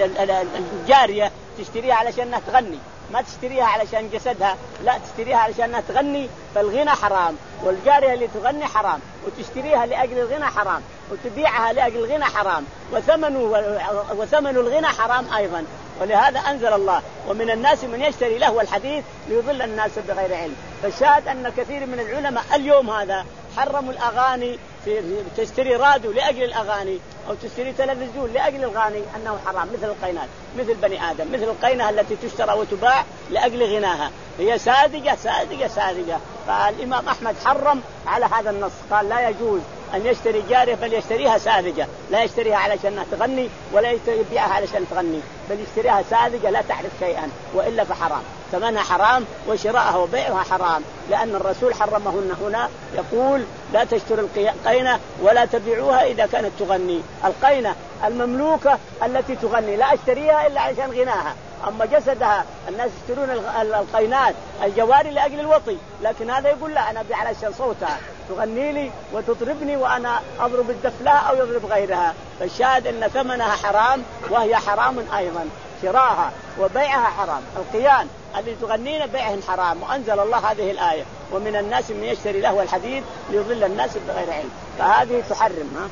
الجارية تشتريها علشان تغني ما تشتريها علشان جسدها لا تشتريها علشان تغني فالغنى حرام والجارية اللي تغني حرام وتشتريها لأجل الغنى حرام وتبيعها لأجل الغنى حرام وثمن وثمن الغنى حرام أيضا. ولهذا أنزل الله ومن الناس من يشتري لهو الحديث ليضل الناس بغير علم. فالشاهد أن كثير من العلماء اليوم هذا حرموا الأغاني في تشتري راديو لأجل الأغاني أو تشتري تلفزيون لأجل الغاني أنه حرام مثل القينات مثل بني آدم مثل القينة التي تشترى وتباع لأجل غناها هي ساذجة ساذجة ساذجة. فالإمام أحمد حرم على هذا النص قال لا يجوز أن يشتري جارية بل يشتريها ساذجة لا يشتريها علشان تغني ولا يبيعها علشان تغني بل يشتريها ساذجة لا تعرف شيئا وإلا فحرام ثمنها حرام وشراءها وبيعها حرام لأن الرسول حرمهن هنا يقول لا تشتروا القينة ولا تبيعوها إذا كانت تغني. القينة المملوكة التي تغني لا أشتريها إلا عشان غناها. أما جسدها الناس يشترون القينات الجواري لأجل الوطي لكن هذا يقول لا أنا أبيع علشان صوتها تغني لي وتطربني وأنا أضرب الدف لها أو يضرب غيرها. فالشاهد أن ثمنها حرام وهي حرام أيضا شراها وبيعها حرام. القيان اللي تغنين بيعهن حرام وأنزل الله هذه الآية ومن الناس من يشتري له الحديث ليضل الناس بغير علم. فهذه تحرم ها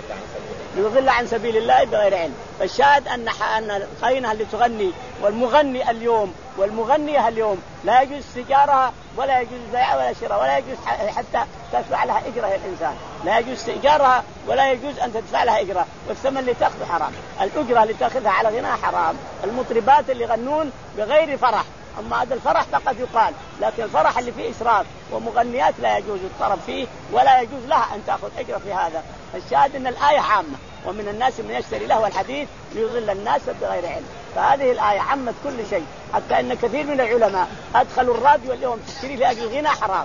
ليضل عن سبيل الله بغير علم. فالشاهد أن أن القينة اللي تغني والمغني اليوم والمغنية اليوم لا يجوز استئجارها ولا يجوز بيعها ولا شراء ولا يجوز حتى تدفع لها إجرة الإنسان لا يجوز استئجارها ولا يجوز أن تدفع لها إجرة والثمن اللي تأخذه حرام. الأجرة اللي تأخذها على غناها حرام. المطربات اللي يغنون بغير فرح أما هذا الفرح فقد يقال لكن الفرح اللي فيه إسراف ومغنيات لا يجوز الطرب فيه ولا يجوز لها أن تأخذ أجرة في هذا. الشاهد أن الآية عامة ومن الناس من يشتري له الحديث ليضل الناس بغير علم. فهذه الآية عمت كل شيء حتى أن كثير من العلماء أدخلوا الراديو اليوم تشتري لأجل الغنى حرام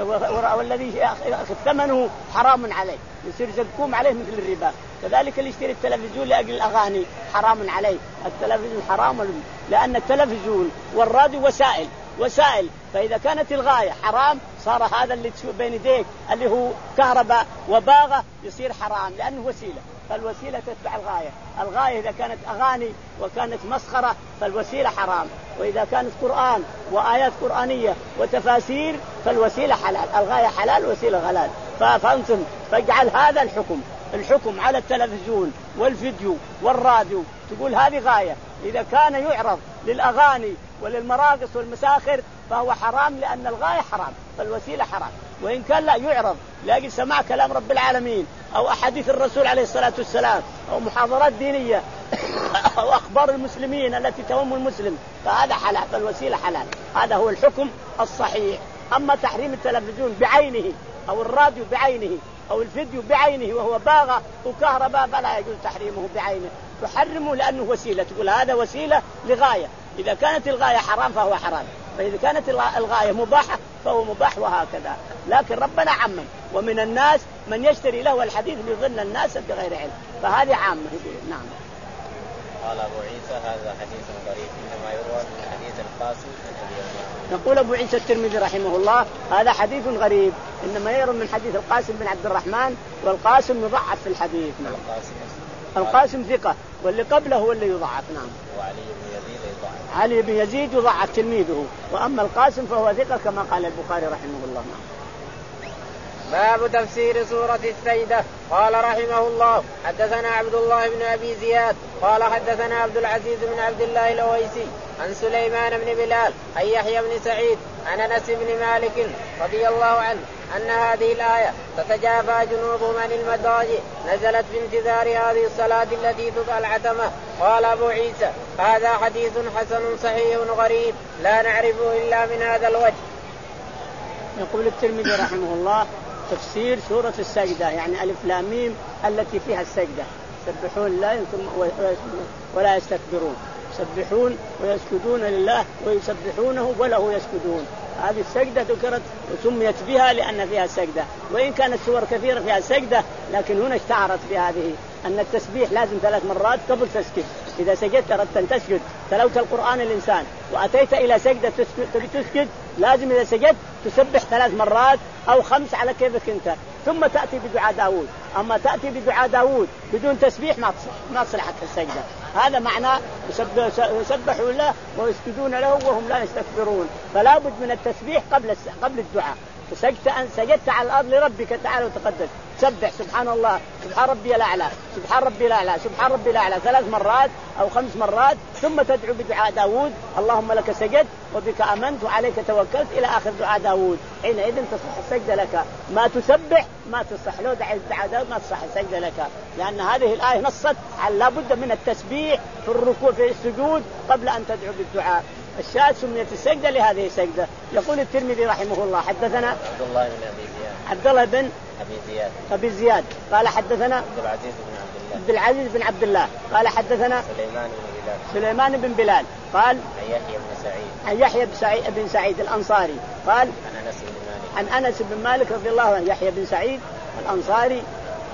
والذي يأخذ ثمنه حرام عليه يصير زكوم عليه مثل الربا. كذلك اللي يشتري التلفزيون لأجل الأغاني حرام عليه. التلفزيون حرام لأن التلفزيون والراديو وسائل وسائل فإذا كانت الغاية حرام صار هذا اللي تشوف بين يديك اللي هو كهرباء وباغة يصير حرام لأنه وسيلة. فالوسيلة تتبع الغاية. الغاية إذا كانت أغاني وكانت مسخرة فالوسيلة حرام وإذا كانت قرآن وآيات قرآنية وتفاسير فالوسيلة حلال. الغاية حلال وسيلة حلال. فانتم فاجعل هذا الحكم الحكم على التلفزيون والفيديو والراديو تقول هذه غاية إذا كان يعرض للأغاني وللمراقص والمساخر فهو حرام لأن الغاية حرام فالوسيلة حرام. وإن كان لا يعرض لأجل سماع كلام رب العالمين أو أحاديث الرسول عليه الصلاة والسلام أو محاضرات دينية أو أخبار المسلمين التي تهم المسلم فهذا حلال فالوسيلة حلال. هذا هو الحكم الصحيح. أما تحريم التلفزيون بعينه أو الراديو بعينه أو الفيديو بعينه وهو باغى وكهرباء فلا يجوز تحريمه بعينه، تحرمه لأنه وسيلة، تقول هذا وسيلة لغاية، إذا كانت الغاية حرام فهو حرام، فإذا كانت الغاية مباحة فهو مباح وهكذا. لكن ربنا عمم، ومن الناس من يشتري له الحديث ليضل الناس بغير علم، فهذه عامة. نعم. قال أبو عيسى هذا حديث غريب إنما يروى من حديث القاسم. يقول أبو عيسى الترمذي رحمه الله هذا حديث غريب إنما يروى من حديث القاسم بن عبد الرحمن، والقاسم يضعف في الحديث. نعم. القاسم القاسم ثقة واللي قبله هو اللي يضعف. نعم. وعلي بن يزيد يضعف. علي بن يزيد يضعف تلميذه، وأما القاسم فهو ثقة كما قال البخاري رحمه الله. نعم. باب تفسير سورة السجدة. قال رحمه الله حدثنا عبد الله بن أبي زياد قال حدثنا عبد العزيز بن عبد الله الأويسي عن سليمان بن بلال عن يحيى بن سعيد عن أنس بن مالك رضي الله عنه أن هذه الآية تتجافى جنوبهم عن المضاجع نزلت في انتظار هذه الصلاة التي تدعى العتمة. قال أبو عيسى هذا حديث حسن صحيح غريب لا نعرفه إلا من هذا الوجه. يقول الترمذي رحمه الله تفسير سورة السجدة، يعني ألف لام ميم التي فيها السجدة، يسبحون لا ولا يستكبرون، يسبحون ويسجدون لله ويسبحونه وله يسجدون. هذه السجدة ذكرت وسميت بها لأن فيها السجدة، وإن كانت سور كثيرة فيها السجدة لكن هنا اشتهرت بهذه أن التسبيح لازم ثلاث مرات قبل تسجد. إذا سجدت أردت أن تسجد تلوت القرآن الإنسان وأتيت إلى سجدة تسجد لازم إذا سجدت تسبح ثلاث مرات أو خمس على كيفك أنت، ثم تأتي بدعاء داود. أما تأتي بدعاء داود بدون تسبيح ما تصح ما تصلحك السجدة. هذا معناه يسبحوا له ويسجدون له وهم لا يستكبرون، فلا بد من التسبيح قبل قبل الدعاء. سجدت أن سجدت على الأرض لربك تعالى وتقدس، سبح سبحان الله سبحان ربي الأعلى سبحان ربي الأعلى سبحان ربي الأعلى ثلاث مرات أو خمس مرات، ثم تدعو بدعاء داود اللهم لك سجدت وبك آمنت وعليك توكلت إلى آخر دعاء داود. حينئذ تصح السجدة لك. ما تسبح ما تصح، لو دعيت دعاء داود ما تصح السجدة لك، لأن هذه الآية نصت على لابد من التسبيح في الركوع في السجود قبل أن تدعو بالدعاء. الشاهد سميت السجدة لهذه السجدة. يقول الترمذي رحمه الله حدثنا عبد الله بن أبي زياد عبد الله بن أبي زياد أبي زياد قال حدثنا عبد العزيز بن عبد الله عبد العزيز بن عبد الله قال حدثنا سليمان بن بلال سليمان بن بلال قال عن يحيى بن سعيد عن يحيى بن سعيد بن سعيد الأنصاري قال عن أنس بن مالك عن أنس بن مالك رضي الله عنه. يحيى بن سعيد الأنصاري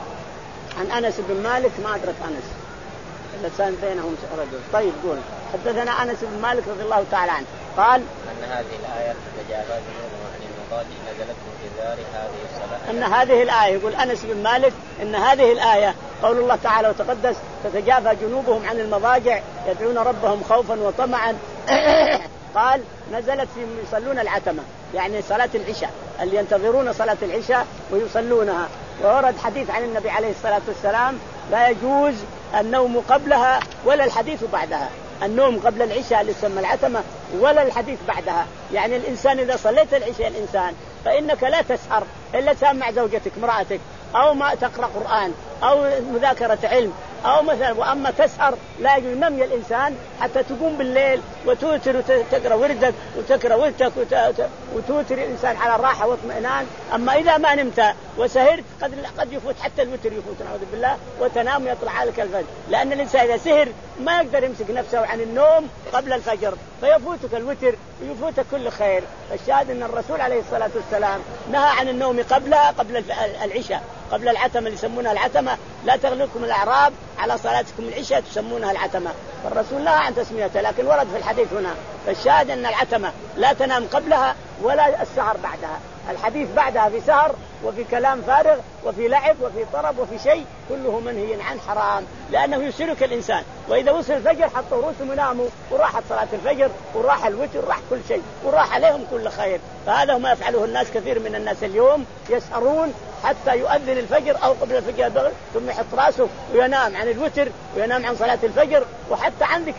عن أنس بن مالك ما أدرك أنس اللسان بينهم رجل. طيب قول حدثنا أنس بن مالك رضي الله تعالى عنه قال أن هذه الآية تتجافى جنوبهم عن المضاجع نزلت في انتظار هذه الصلاة. أن هذه الآية يقول أنس بن مالك إن هذه الآية قول الله تعالى وتقدس تتجافى جنوبهم عن المضاجع يدعون ربهم خوفا وطمعا قال نزلت في يصلون العتمة يعني صلاة العشاء اللي ينتظرون صلاة العشاء ويصلونها. وورد حديث عن النبي عليه الصلاة والسلام لا يجوز النوم قبلها ولا الحديث بعدها، النوم قبل العشاء اللي يسمى العتمة ولا الحديث بعدها. يعني الإنسان إذا صليت العشاء الإنسان فإنك لا تسهر إلا تسمع زوجتك مرأتك أو ما تقرأ قرآن أو مذاكرة علم أو مثلا. وأما تسهر لا يجوز نمي الإنسان حتى تقوم بالليل وتوتر وتقرأ وردك وتقرأ وردك وتوتر الإنسان على الراحة واطمئنان. أما إذا ما نمت وسهرت قد قد يفوت حتى الوتر يفوت نعوذ بالله وتنام يطلع عليك الفجر، لأن الإنسان إذا سهر ما يقدر يمسك نفسه عن النوم قبل الفجر فيفوتك الوتر ويفوتك كل خير. الشاهد أن الرسول عليه الصلاة والسلام نهى عن النوم قبلها قبل العشاء قبل العتمة اللي يسمونها العتمة. لا تغلقكم الأعراب على صلاتكم العشاء تسمونها العتمة، فالرسول نهى عن تسميتها لكن ورد في الحديث هنا. فالشاهد أن العتمة لا تنام قبلها ولا السهر بعدها. الحديث بعدها في سهر وفي كلام فارغ وفي لعب وفي طرب وفي شيء كله منهي عن حرام لأنه يسرك الإنسان. وإذا وصل الفجر حتى رؤوسهم يناموا وراحت صلاة الفجر وراح الوتر وراح كل شيء وراح عليهم كل خير. فهذا ما يفعله الناس كثير من الناس اليوم يسهرون حتى يؤذن الفجر أو قبل الفجر ثم يحط راسه وينام عن الوتر وينام عن صلاة الفجر وحتى عن ذكر الله.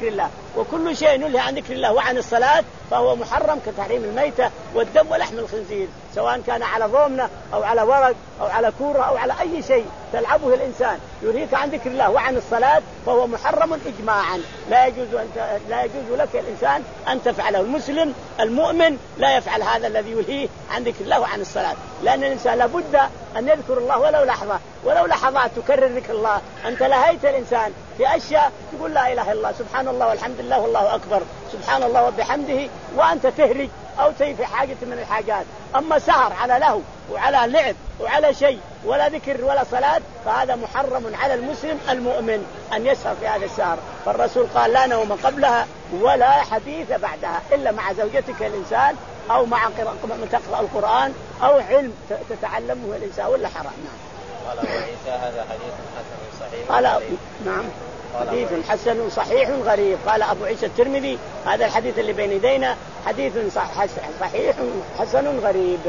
وكل شيء ينهي عن ذكر الله وعن الصلاة فهو محرم كتحريم الميتة والدم ولحم الخنزير، سواء كان على ضمنة أو على ورق أو على كورة أو على أي شيء تلعبه الإنسان ينهيك عن ذكر الله وعن الصلاة فهو محرم إجماعا. لا يجوز أن لا يجوز لك الإنسان أن تفعله. المسلم المؤمن لا يفعل هذا الذي يلهيه عن ذكر الله وعن الصلاة، لأن الإنسان لابد أن يذكر الله ولو لحظة، ولو لحظات تكرر ذكر الله. أنت لهيت الإنسان في أشياء تقول لا إله إلا الله سبحان الله والحمد لله والله أكبر سبحان الله وبحمده وأنت تهرج أو تي في حاجة من الحاجات. أما سهر على له وعلى لعب وعلى شيء ولا ذكر ولا صلاة فهذا محرم على المسلم المؤمن أن يسهر في هذا السهر. فالرسول قال لا نوم قبلها ولا حديث بعدها إلا مع زوجتك الإنسان أو مع تقرأ القرآن أو علم تتعلمه الإنسان ولا حرام. نعم. قال أبو عيسى هذا حديث حسن صحيح. قال نعم حديث حسن صحيح غريب. قال أبو عيسى الترمذي هذا الحديث اللي بين يدينا حديث صحيح حسن غريب.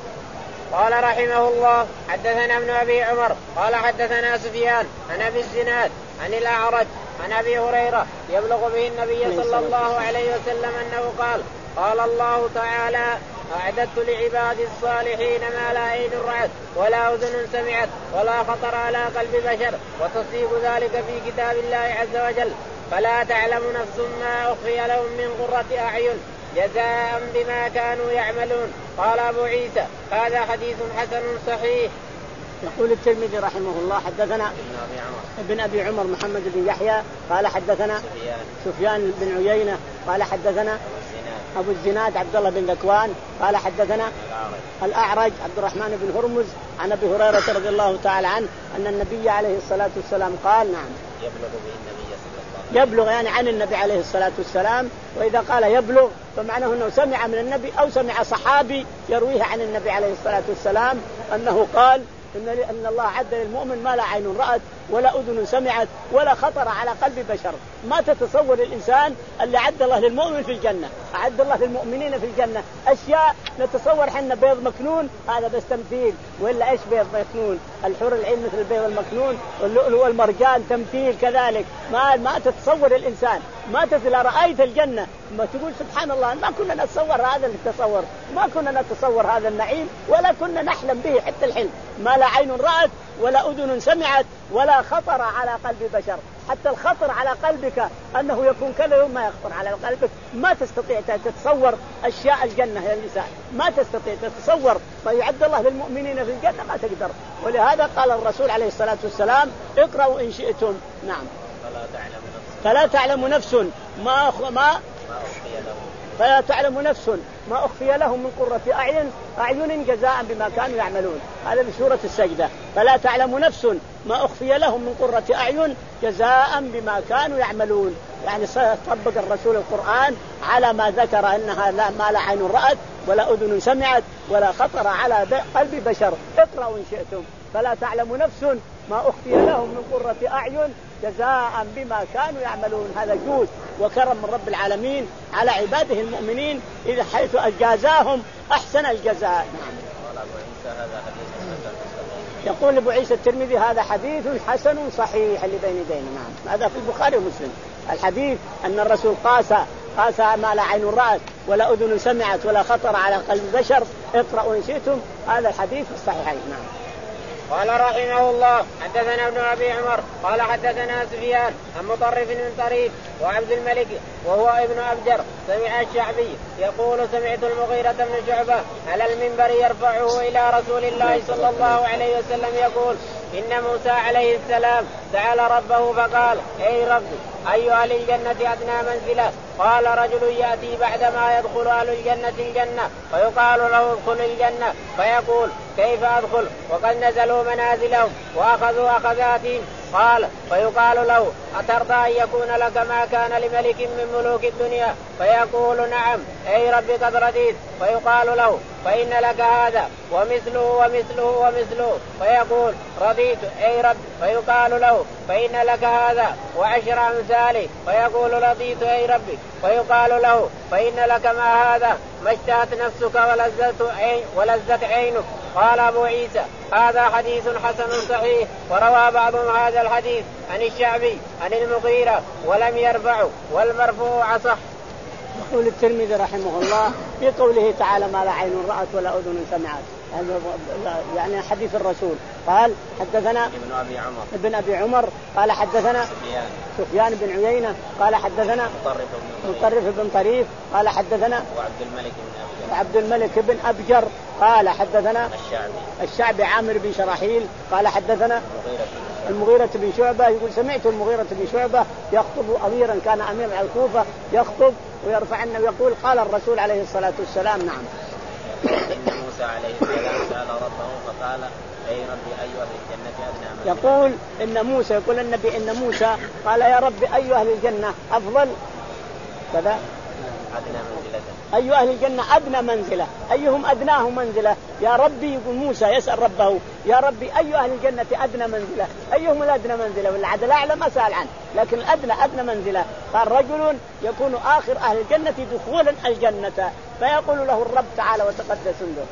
قال رحمه الله حدثنا ابن أبي عمر قال حدثنا سفيان عن أبي الزناد عن الأعرج عن أبي هريرة يبلغ به النبي صلى الله عليه وسلم أنه قال قال الله تعالى أعددت لعبادي الصالحين ما لا عين رأت ولا أذن سمعت ولا خطر على قلب بشر وتصديق ذلك في كتاب الله عز وجل فلا تعلم نفس ما أخفي لهم من قرة أعين جزاء بما كانوا يعملون. قال أبو عيسى هذا حديث حسن صحيح. يقول الترمذي رحمه الله حدثنا ابن أبي عمر محمد بن يحيى قال حدثنا سفيان, سفيان بن عيينة قال حدثنا أبو الزناد عبد الله بن ذكوان قال حدثنا الأعرج عبد الرحمن بن هرمز عن أبي هريرة رضي الله تعالى عنه أن النبي عليه الصلاة والسلام قال نعم يبلغ به النبي صلى الله عليه وسلم يبلغ يعني عن النبي عليه الصلاة والسلام. وإذا قال يبلغ فمعناه أنه سمع من النبي أو سمع صحابي يرويه عن النبي عليه الصلاة والسلام أنه قال إن أن الله عد للمؤمن ما لا عين رأت ولا أذن سمعت ولا خطر على قلب بشر. ما تتصور الإنسان اللي عد الله للمؤمن في الجنة. أعد الله للمؤمنين في الجنة أشياء نتصور حنا بيض مكنون هذا بس تمثيل، وإلا إيش بيض مكنون؟ الحور العين مثل البيض المكنون واللؤلؤ والمرجان تمثيل كذلك. ما ما تتصور الإنسان ما تتلا رأيت الجنة ما تقول سبحان الله ما كنا نتصور هذا التصور، ما كنا نتصور هذا النعيم ولا كنا نحلم به حتى الحلم. ما لا عين رأت ولا أذن سمعت ولا خطر على قلب بشر. حتى الخطر على قلبك أنه يكون كذا ما يخطر على قلبك. ما تستطيع تتصور أشياء الجنة يا النساء ما تستطيع تتصور. فيعد الله للمؤمنين في الجنة ما تقدر. ولهذا قال الرسول عليه الصلاة والسلام اقرأوا إن شئتم. نعم. فلا تعلم نفس فلا تعلم نفس ما أخ... ما ما أخفي لهم فلا تعلم نفس ما أخفي لهم من قرة أعين أعين جزاء بما كانوا يعملون. هذا بسورة السجدة. فلا تعلم نفس ما أخفي لهم من قرة أعين جزاء بما كانوا يعملون. يعني طبق الرسول القرآن على ما ذكر أنها لا ما لا عين رأت ولا أذن سمعت ولا خطر على قلب بشر. اقرأوا إن شئتم فلا تعلم نفس ما أخفي لهم من قرة أعين جزاء بما كانوا يعملون. هذا جود وكرم من رب العالمين على عباده المؤمنين إذا حيث أجازاهم أحسن الجزاء. نعم. يقول أبو عيسى الترمذي هذا حديث حسن صحيح اللي بين يدينا. نعم. هذا في البخاري ومسلم الحديث أن الرسول قاس قاس ما لا عين رأت ولا أذن سمعت ولا خطر على قلب بشر. اقرأوا إن شئتم. هذا الحديث في الصحيحين. نعم. قال رحمه الله حدثنا ابن أبي عمر قال حدثنا سفيان عن مطرف بن طريف وعبد الملك وهو ابن أبجر سمع الشعبي يقول سمعت المغيرة بن شعبة على المنبر يرفعه إلى رسول الله صلى الله عليه وسلم يقول إن موسى عليه السلام سأل ربه فقال أي رب أي أهل الجنة أدنى منزلة؟ قال رجل يأتي بعدما يدخل أهل الجنة الجنة فيقال له ادخل الجنة فيقول كيف أدخل وقد نزلوا منازلهم وأخذوا أخذاتهم؟ قال فيقال له أترضى أن يكون لك ما كان لملك من ملوك الدنيا؟ فيقول نعم أي رب قد رضيت. فيقال له فإن لك هذا ومثله ومثله ومثله؟ فيقول رضيت أي رب. فيقال له فإن لك هذا وعشر أمثاله؟ فيقول رضيت أي ربي. فيقال له فإن لك ما هذا ما اشتهت نفسك ولذت عين ولذت عينك؟ قال أبو عيسى هذا حديث حسن صحيح. وروى بعضهم هذا الحديث عن الشعبي عن المغيرة ولم يرفعه والمرفوع أصح. يقول الترمذي رحمه الله في قوله تعالى ما لا عين رأت ولا أذن سمعت يعني حديث الرسول. قال حدثنا ابن أبي عمر ابن أبي عمر قال حدثنا سفيان سفيان بن عيينة قال حدثنا مطرف بن طريف قال حدثنا وعبد الملك بن أبجر وعبد الملك بن أبجر قال حدثنا الشعبي الشعبي عامر بن شراحيل قال حدثنا المغيرة بن شعبة يقول سمعت المغيرة بن شعبة يخطب أميرا كان أمير على الكوفة يخطب ويرفع عنه ويقول قال الرسول عليه الصلاة والسلام. نعم. إن موسى عليه السلام سأل ربه فقال أي ربي أي أهل الجنة أدنى منزلة. يقول إن موسى يقول النبي إن موسى قال يا ربي أي أهل الجنة أفضل كذا أدنى منزلة أي أهل الجنة أدنى منزلة أيهم أدناه منزلة يا ربي. يقول موسى يسأل ربه يا ربي أي أهل الجنة أدنى منزلة أيهم الأدنى منزلة والعدل أعلى ما سأل عنه لكن الأدنى أدنى منزلة. قال رجل يكون آخر أهل الجنة دخولا الجنة فيقول له الرب تعالى وتقدس له.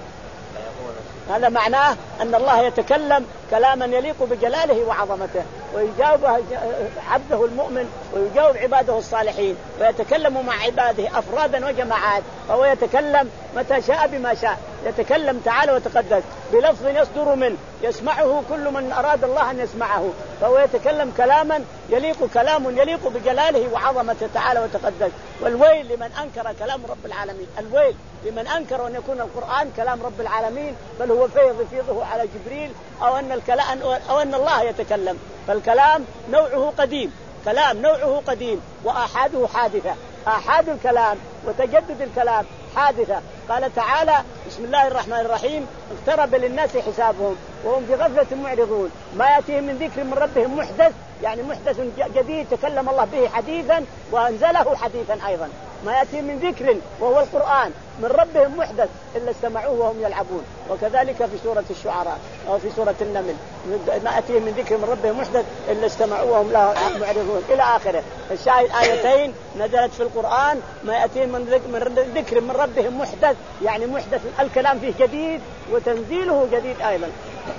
هذا معناه أن الله يتكلم كلاما يليق بجلاله وعظمته ويجاوب عبده المؤمن ويجاوب عباده الصالحين ويتكلم مع عباده أفرادا وجماعات. فهو يتكلم متى شاء بما شاء يتكلم تعالى وتقدس بلفظ يصدر منه يسمعه كل من أراد الله أن يسمعه. فهو يتكلم كلاما يليق كلام يليق بجلاله وعظمته تعالى وتقدس. والويل لمن أنكر كلام رب العالمين الويل لمن أنكر أن يكون القرآن كلام رب العالمين بل هو فيض يفيضه على جبريل أو أن الكلام أو أن الله يتكلم. فالكلام نوعه قديم كلام نوعه قديم وآحاده حادثة. آحاد الكلام وتجدد الكلام حادثة. قال تعالى بسم الله الرحمن الرحيم اقترب للناس حسابهم وهم في غفلة معرضون ما يأتيهم من ذكر من ربهم محدث يعني محدث جديد تكلم الله به حديثا وأنزله حديثا أيضا. ما يأتيهم من ذكر وهو القرآن من ربهم محدث إلا استمعوه وهم يلعبون. وكذلك في سورة الشعراء أو في سورة النمل ما يأتيهم من ذكر من ربهم محدث إلا استمعوه وهم لا معرضون إلى آخره. الشاهد آيتين نزلت في القرآن ما يأتيهم من ذكر من ربهم محدث يعني محدث الكلام فيه جديد وتنزيله جديد أيضا.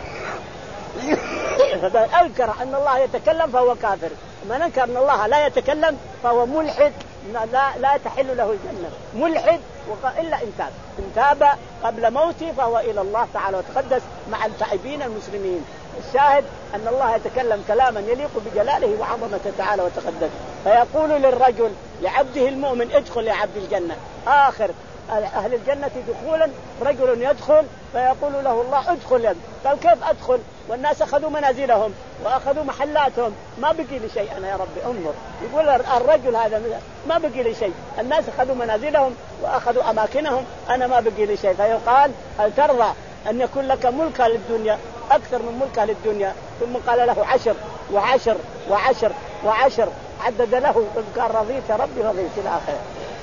فأنكر أن الله يتكلم فهو كافر. من أنكر أن الله لا يتكلم فهو ملحد لا لا تحل له الجنة ملحد إلا إن تاب إن تاب قبل موته فهو إلى الله تعالى وتقدس مع التائبين المسلمين. الشاهد أن الله يتكلم كلاما يليق بجلاله وعظمته تعالى وتقدس. فيقول للرجل لعبده المؤمن ادخل يا عبد الجنة. آخر أهل الجنة دخولا رجل يدخل فيقول له الله ادخل. قال كيف أدخل والناس أخذوا منازلهم وأخذوا محلاتهم ما بقي لي شيء. أنا يا ربي انظر يقول الرجل هذا ما بقي لي شيء الناس أخذوا منازلهم وأخذوا أماكنهم أنا ما بقي لي شيء. فيقال هل ترضى أن يكون لك ملك للدنيا أكثر من ملك للدنيا. ثم قال له عشر وعشر وعشر وعشر عدد له قال رضيت ربي رضيت إلى آخره.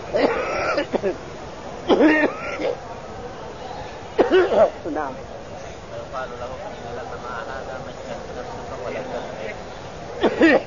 نعم. ويقال له فإن لك مع هذا ما اشتهت نفسك ولم تسعه.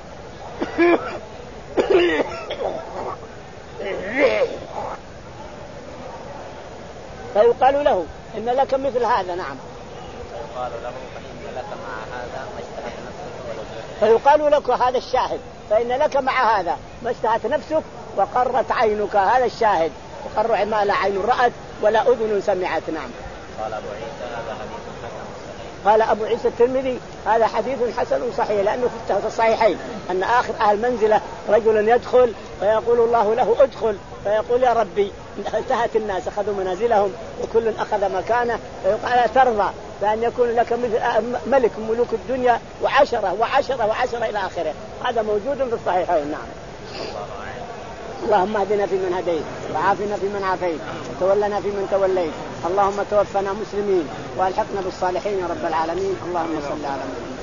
فيقال له إن لك مثل هذا. نعم. فيقال له فإن لك مع هذا ما اشتهت نفسك ولم تسعه. فيقال لك هذا الشاهد فإن لك مع هذا ما اشتهت نفسك وقرت عينك. هذا الشاهد وقر ما لا عين رأت ولا أذن سمعت. نعم. قال أبو عيسى هذا حديث حسن صحيح. قال أبو عيسى الترمذي هذا حديث حسن صحيح لأنه في الصحيحين أن آخر أهل منزلة رجل يدخل فيقول الله له ادخل فيقول يا ربي انتهت الناس أخذوا منازلهم وكل أخذ مكانه. فيقال ترضى بأن يكون لك مثل ملك ملوك الدنيا وعشرة وعشرة وعشرة إلى آخره. هذا موجود في الصحيحين. نعم. اللهم اهدنا فيمن هديت وعافنا فيمن عافيت وتولنا فيمن توليت. اللهم توفنا مسلمين والحقنا بالصالحين يا رب العالمين. اللهم صل على محمد.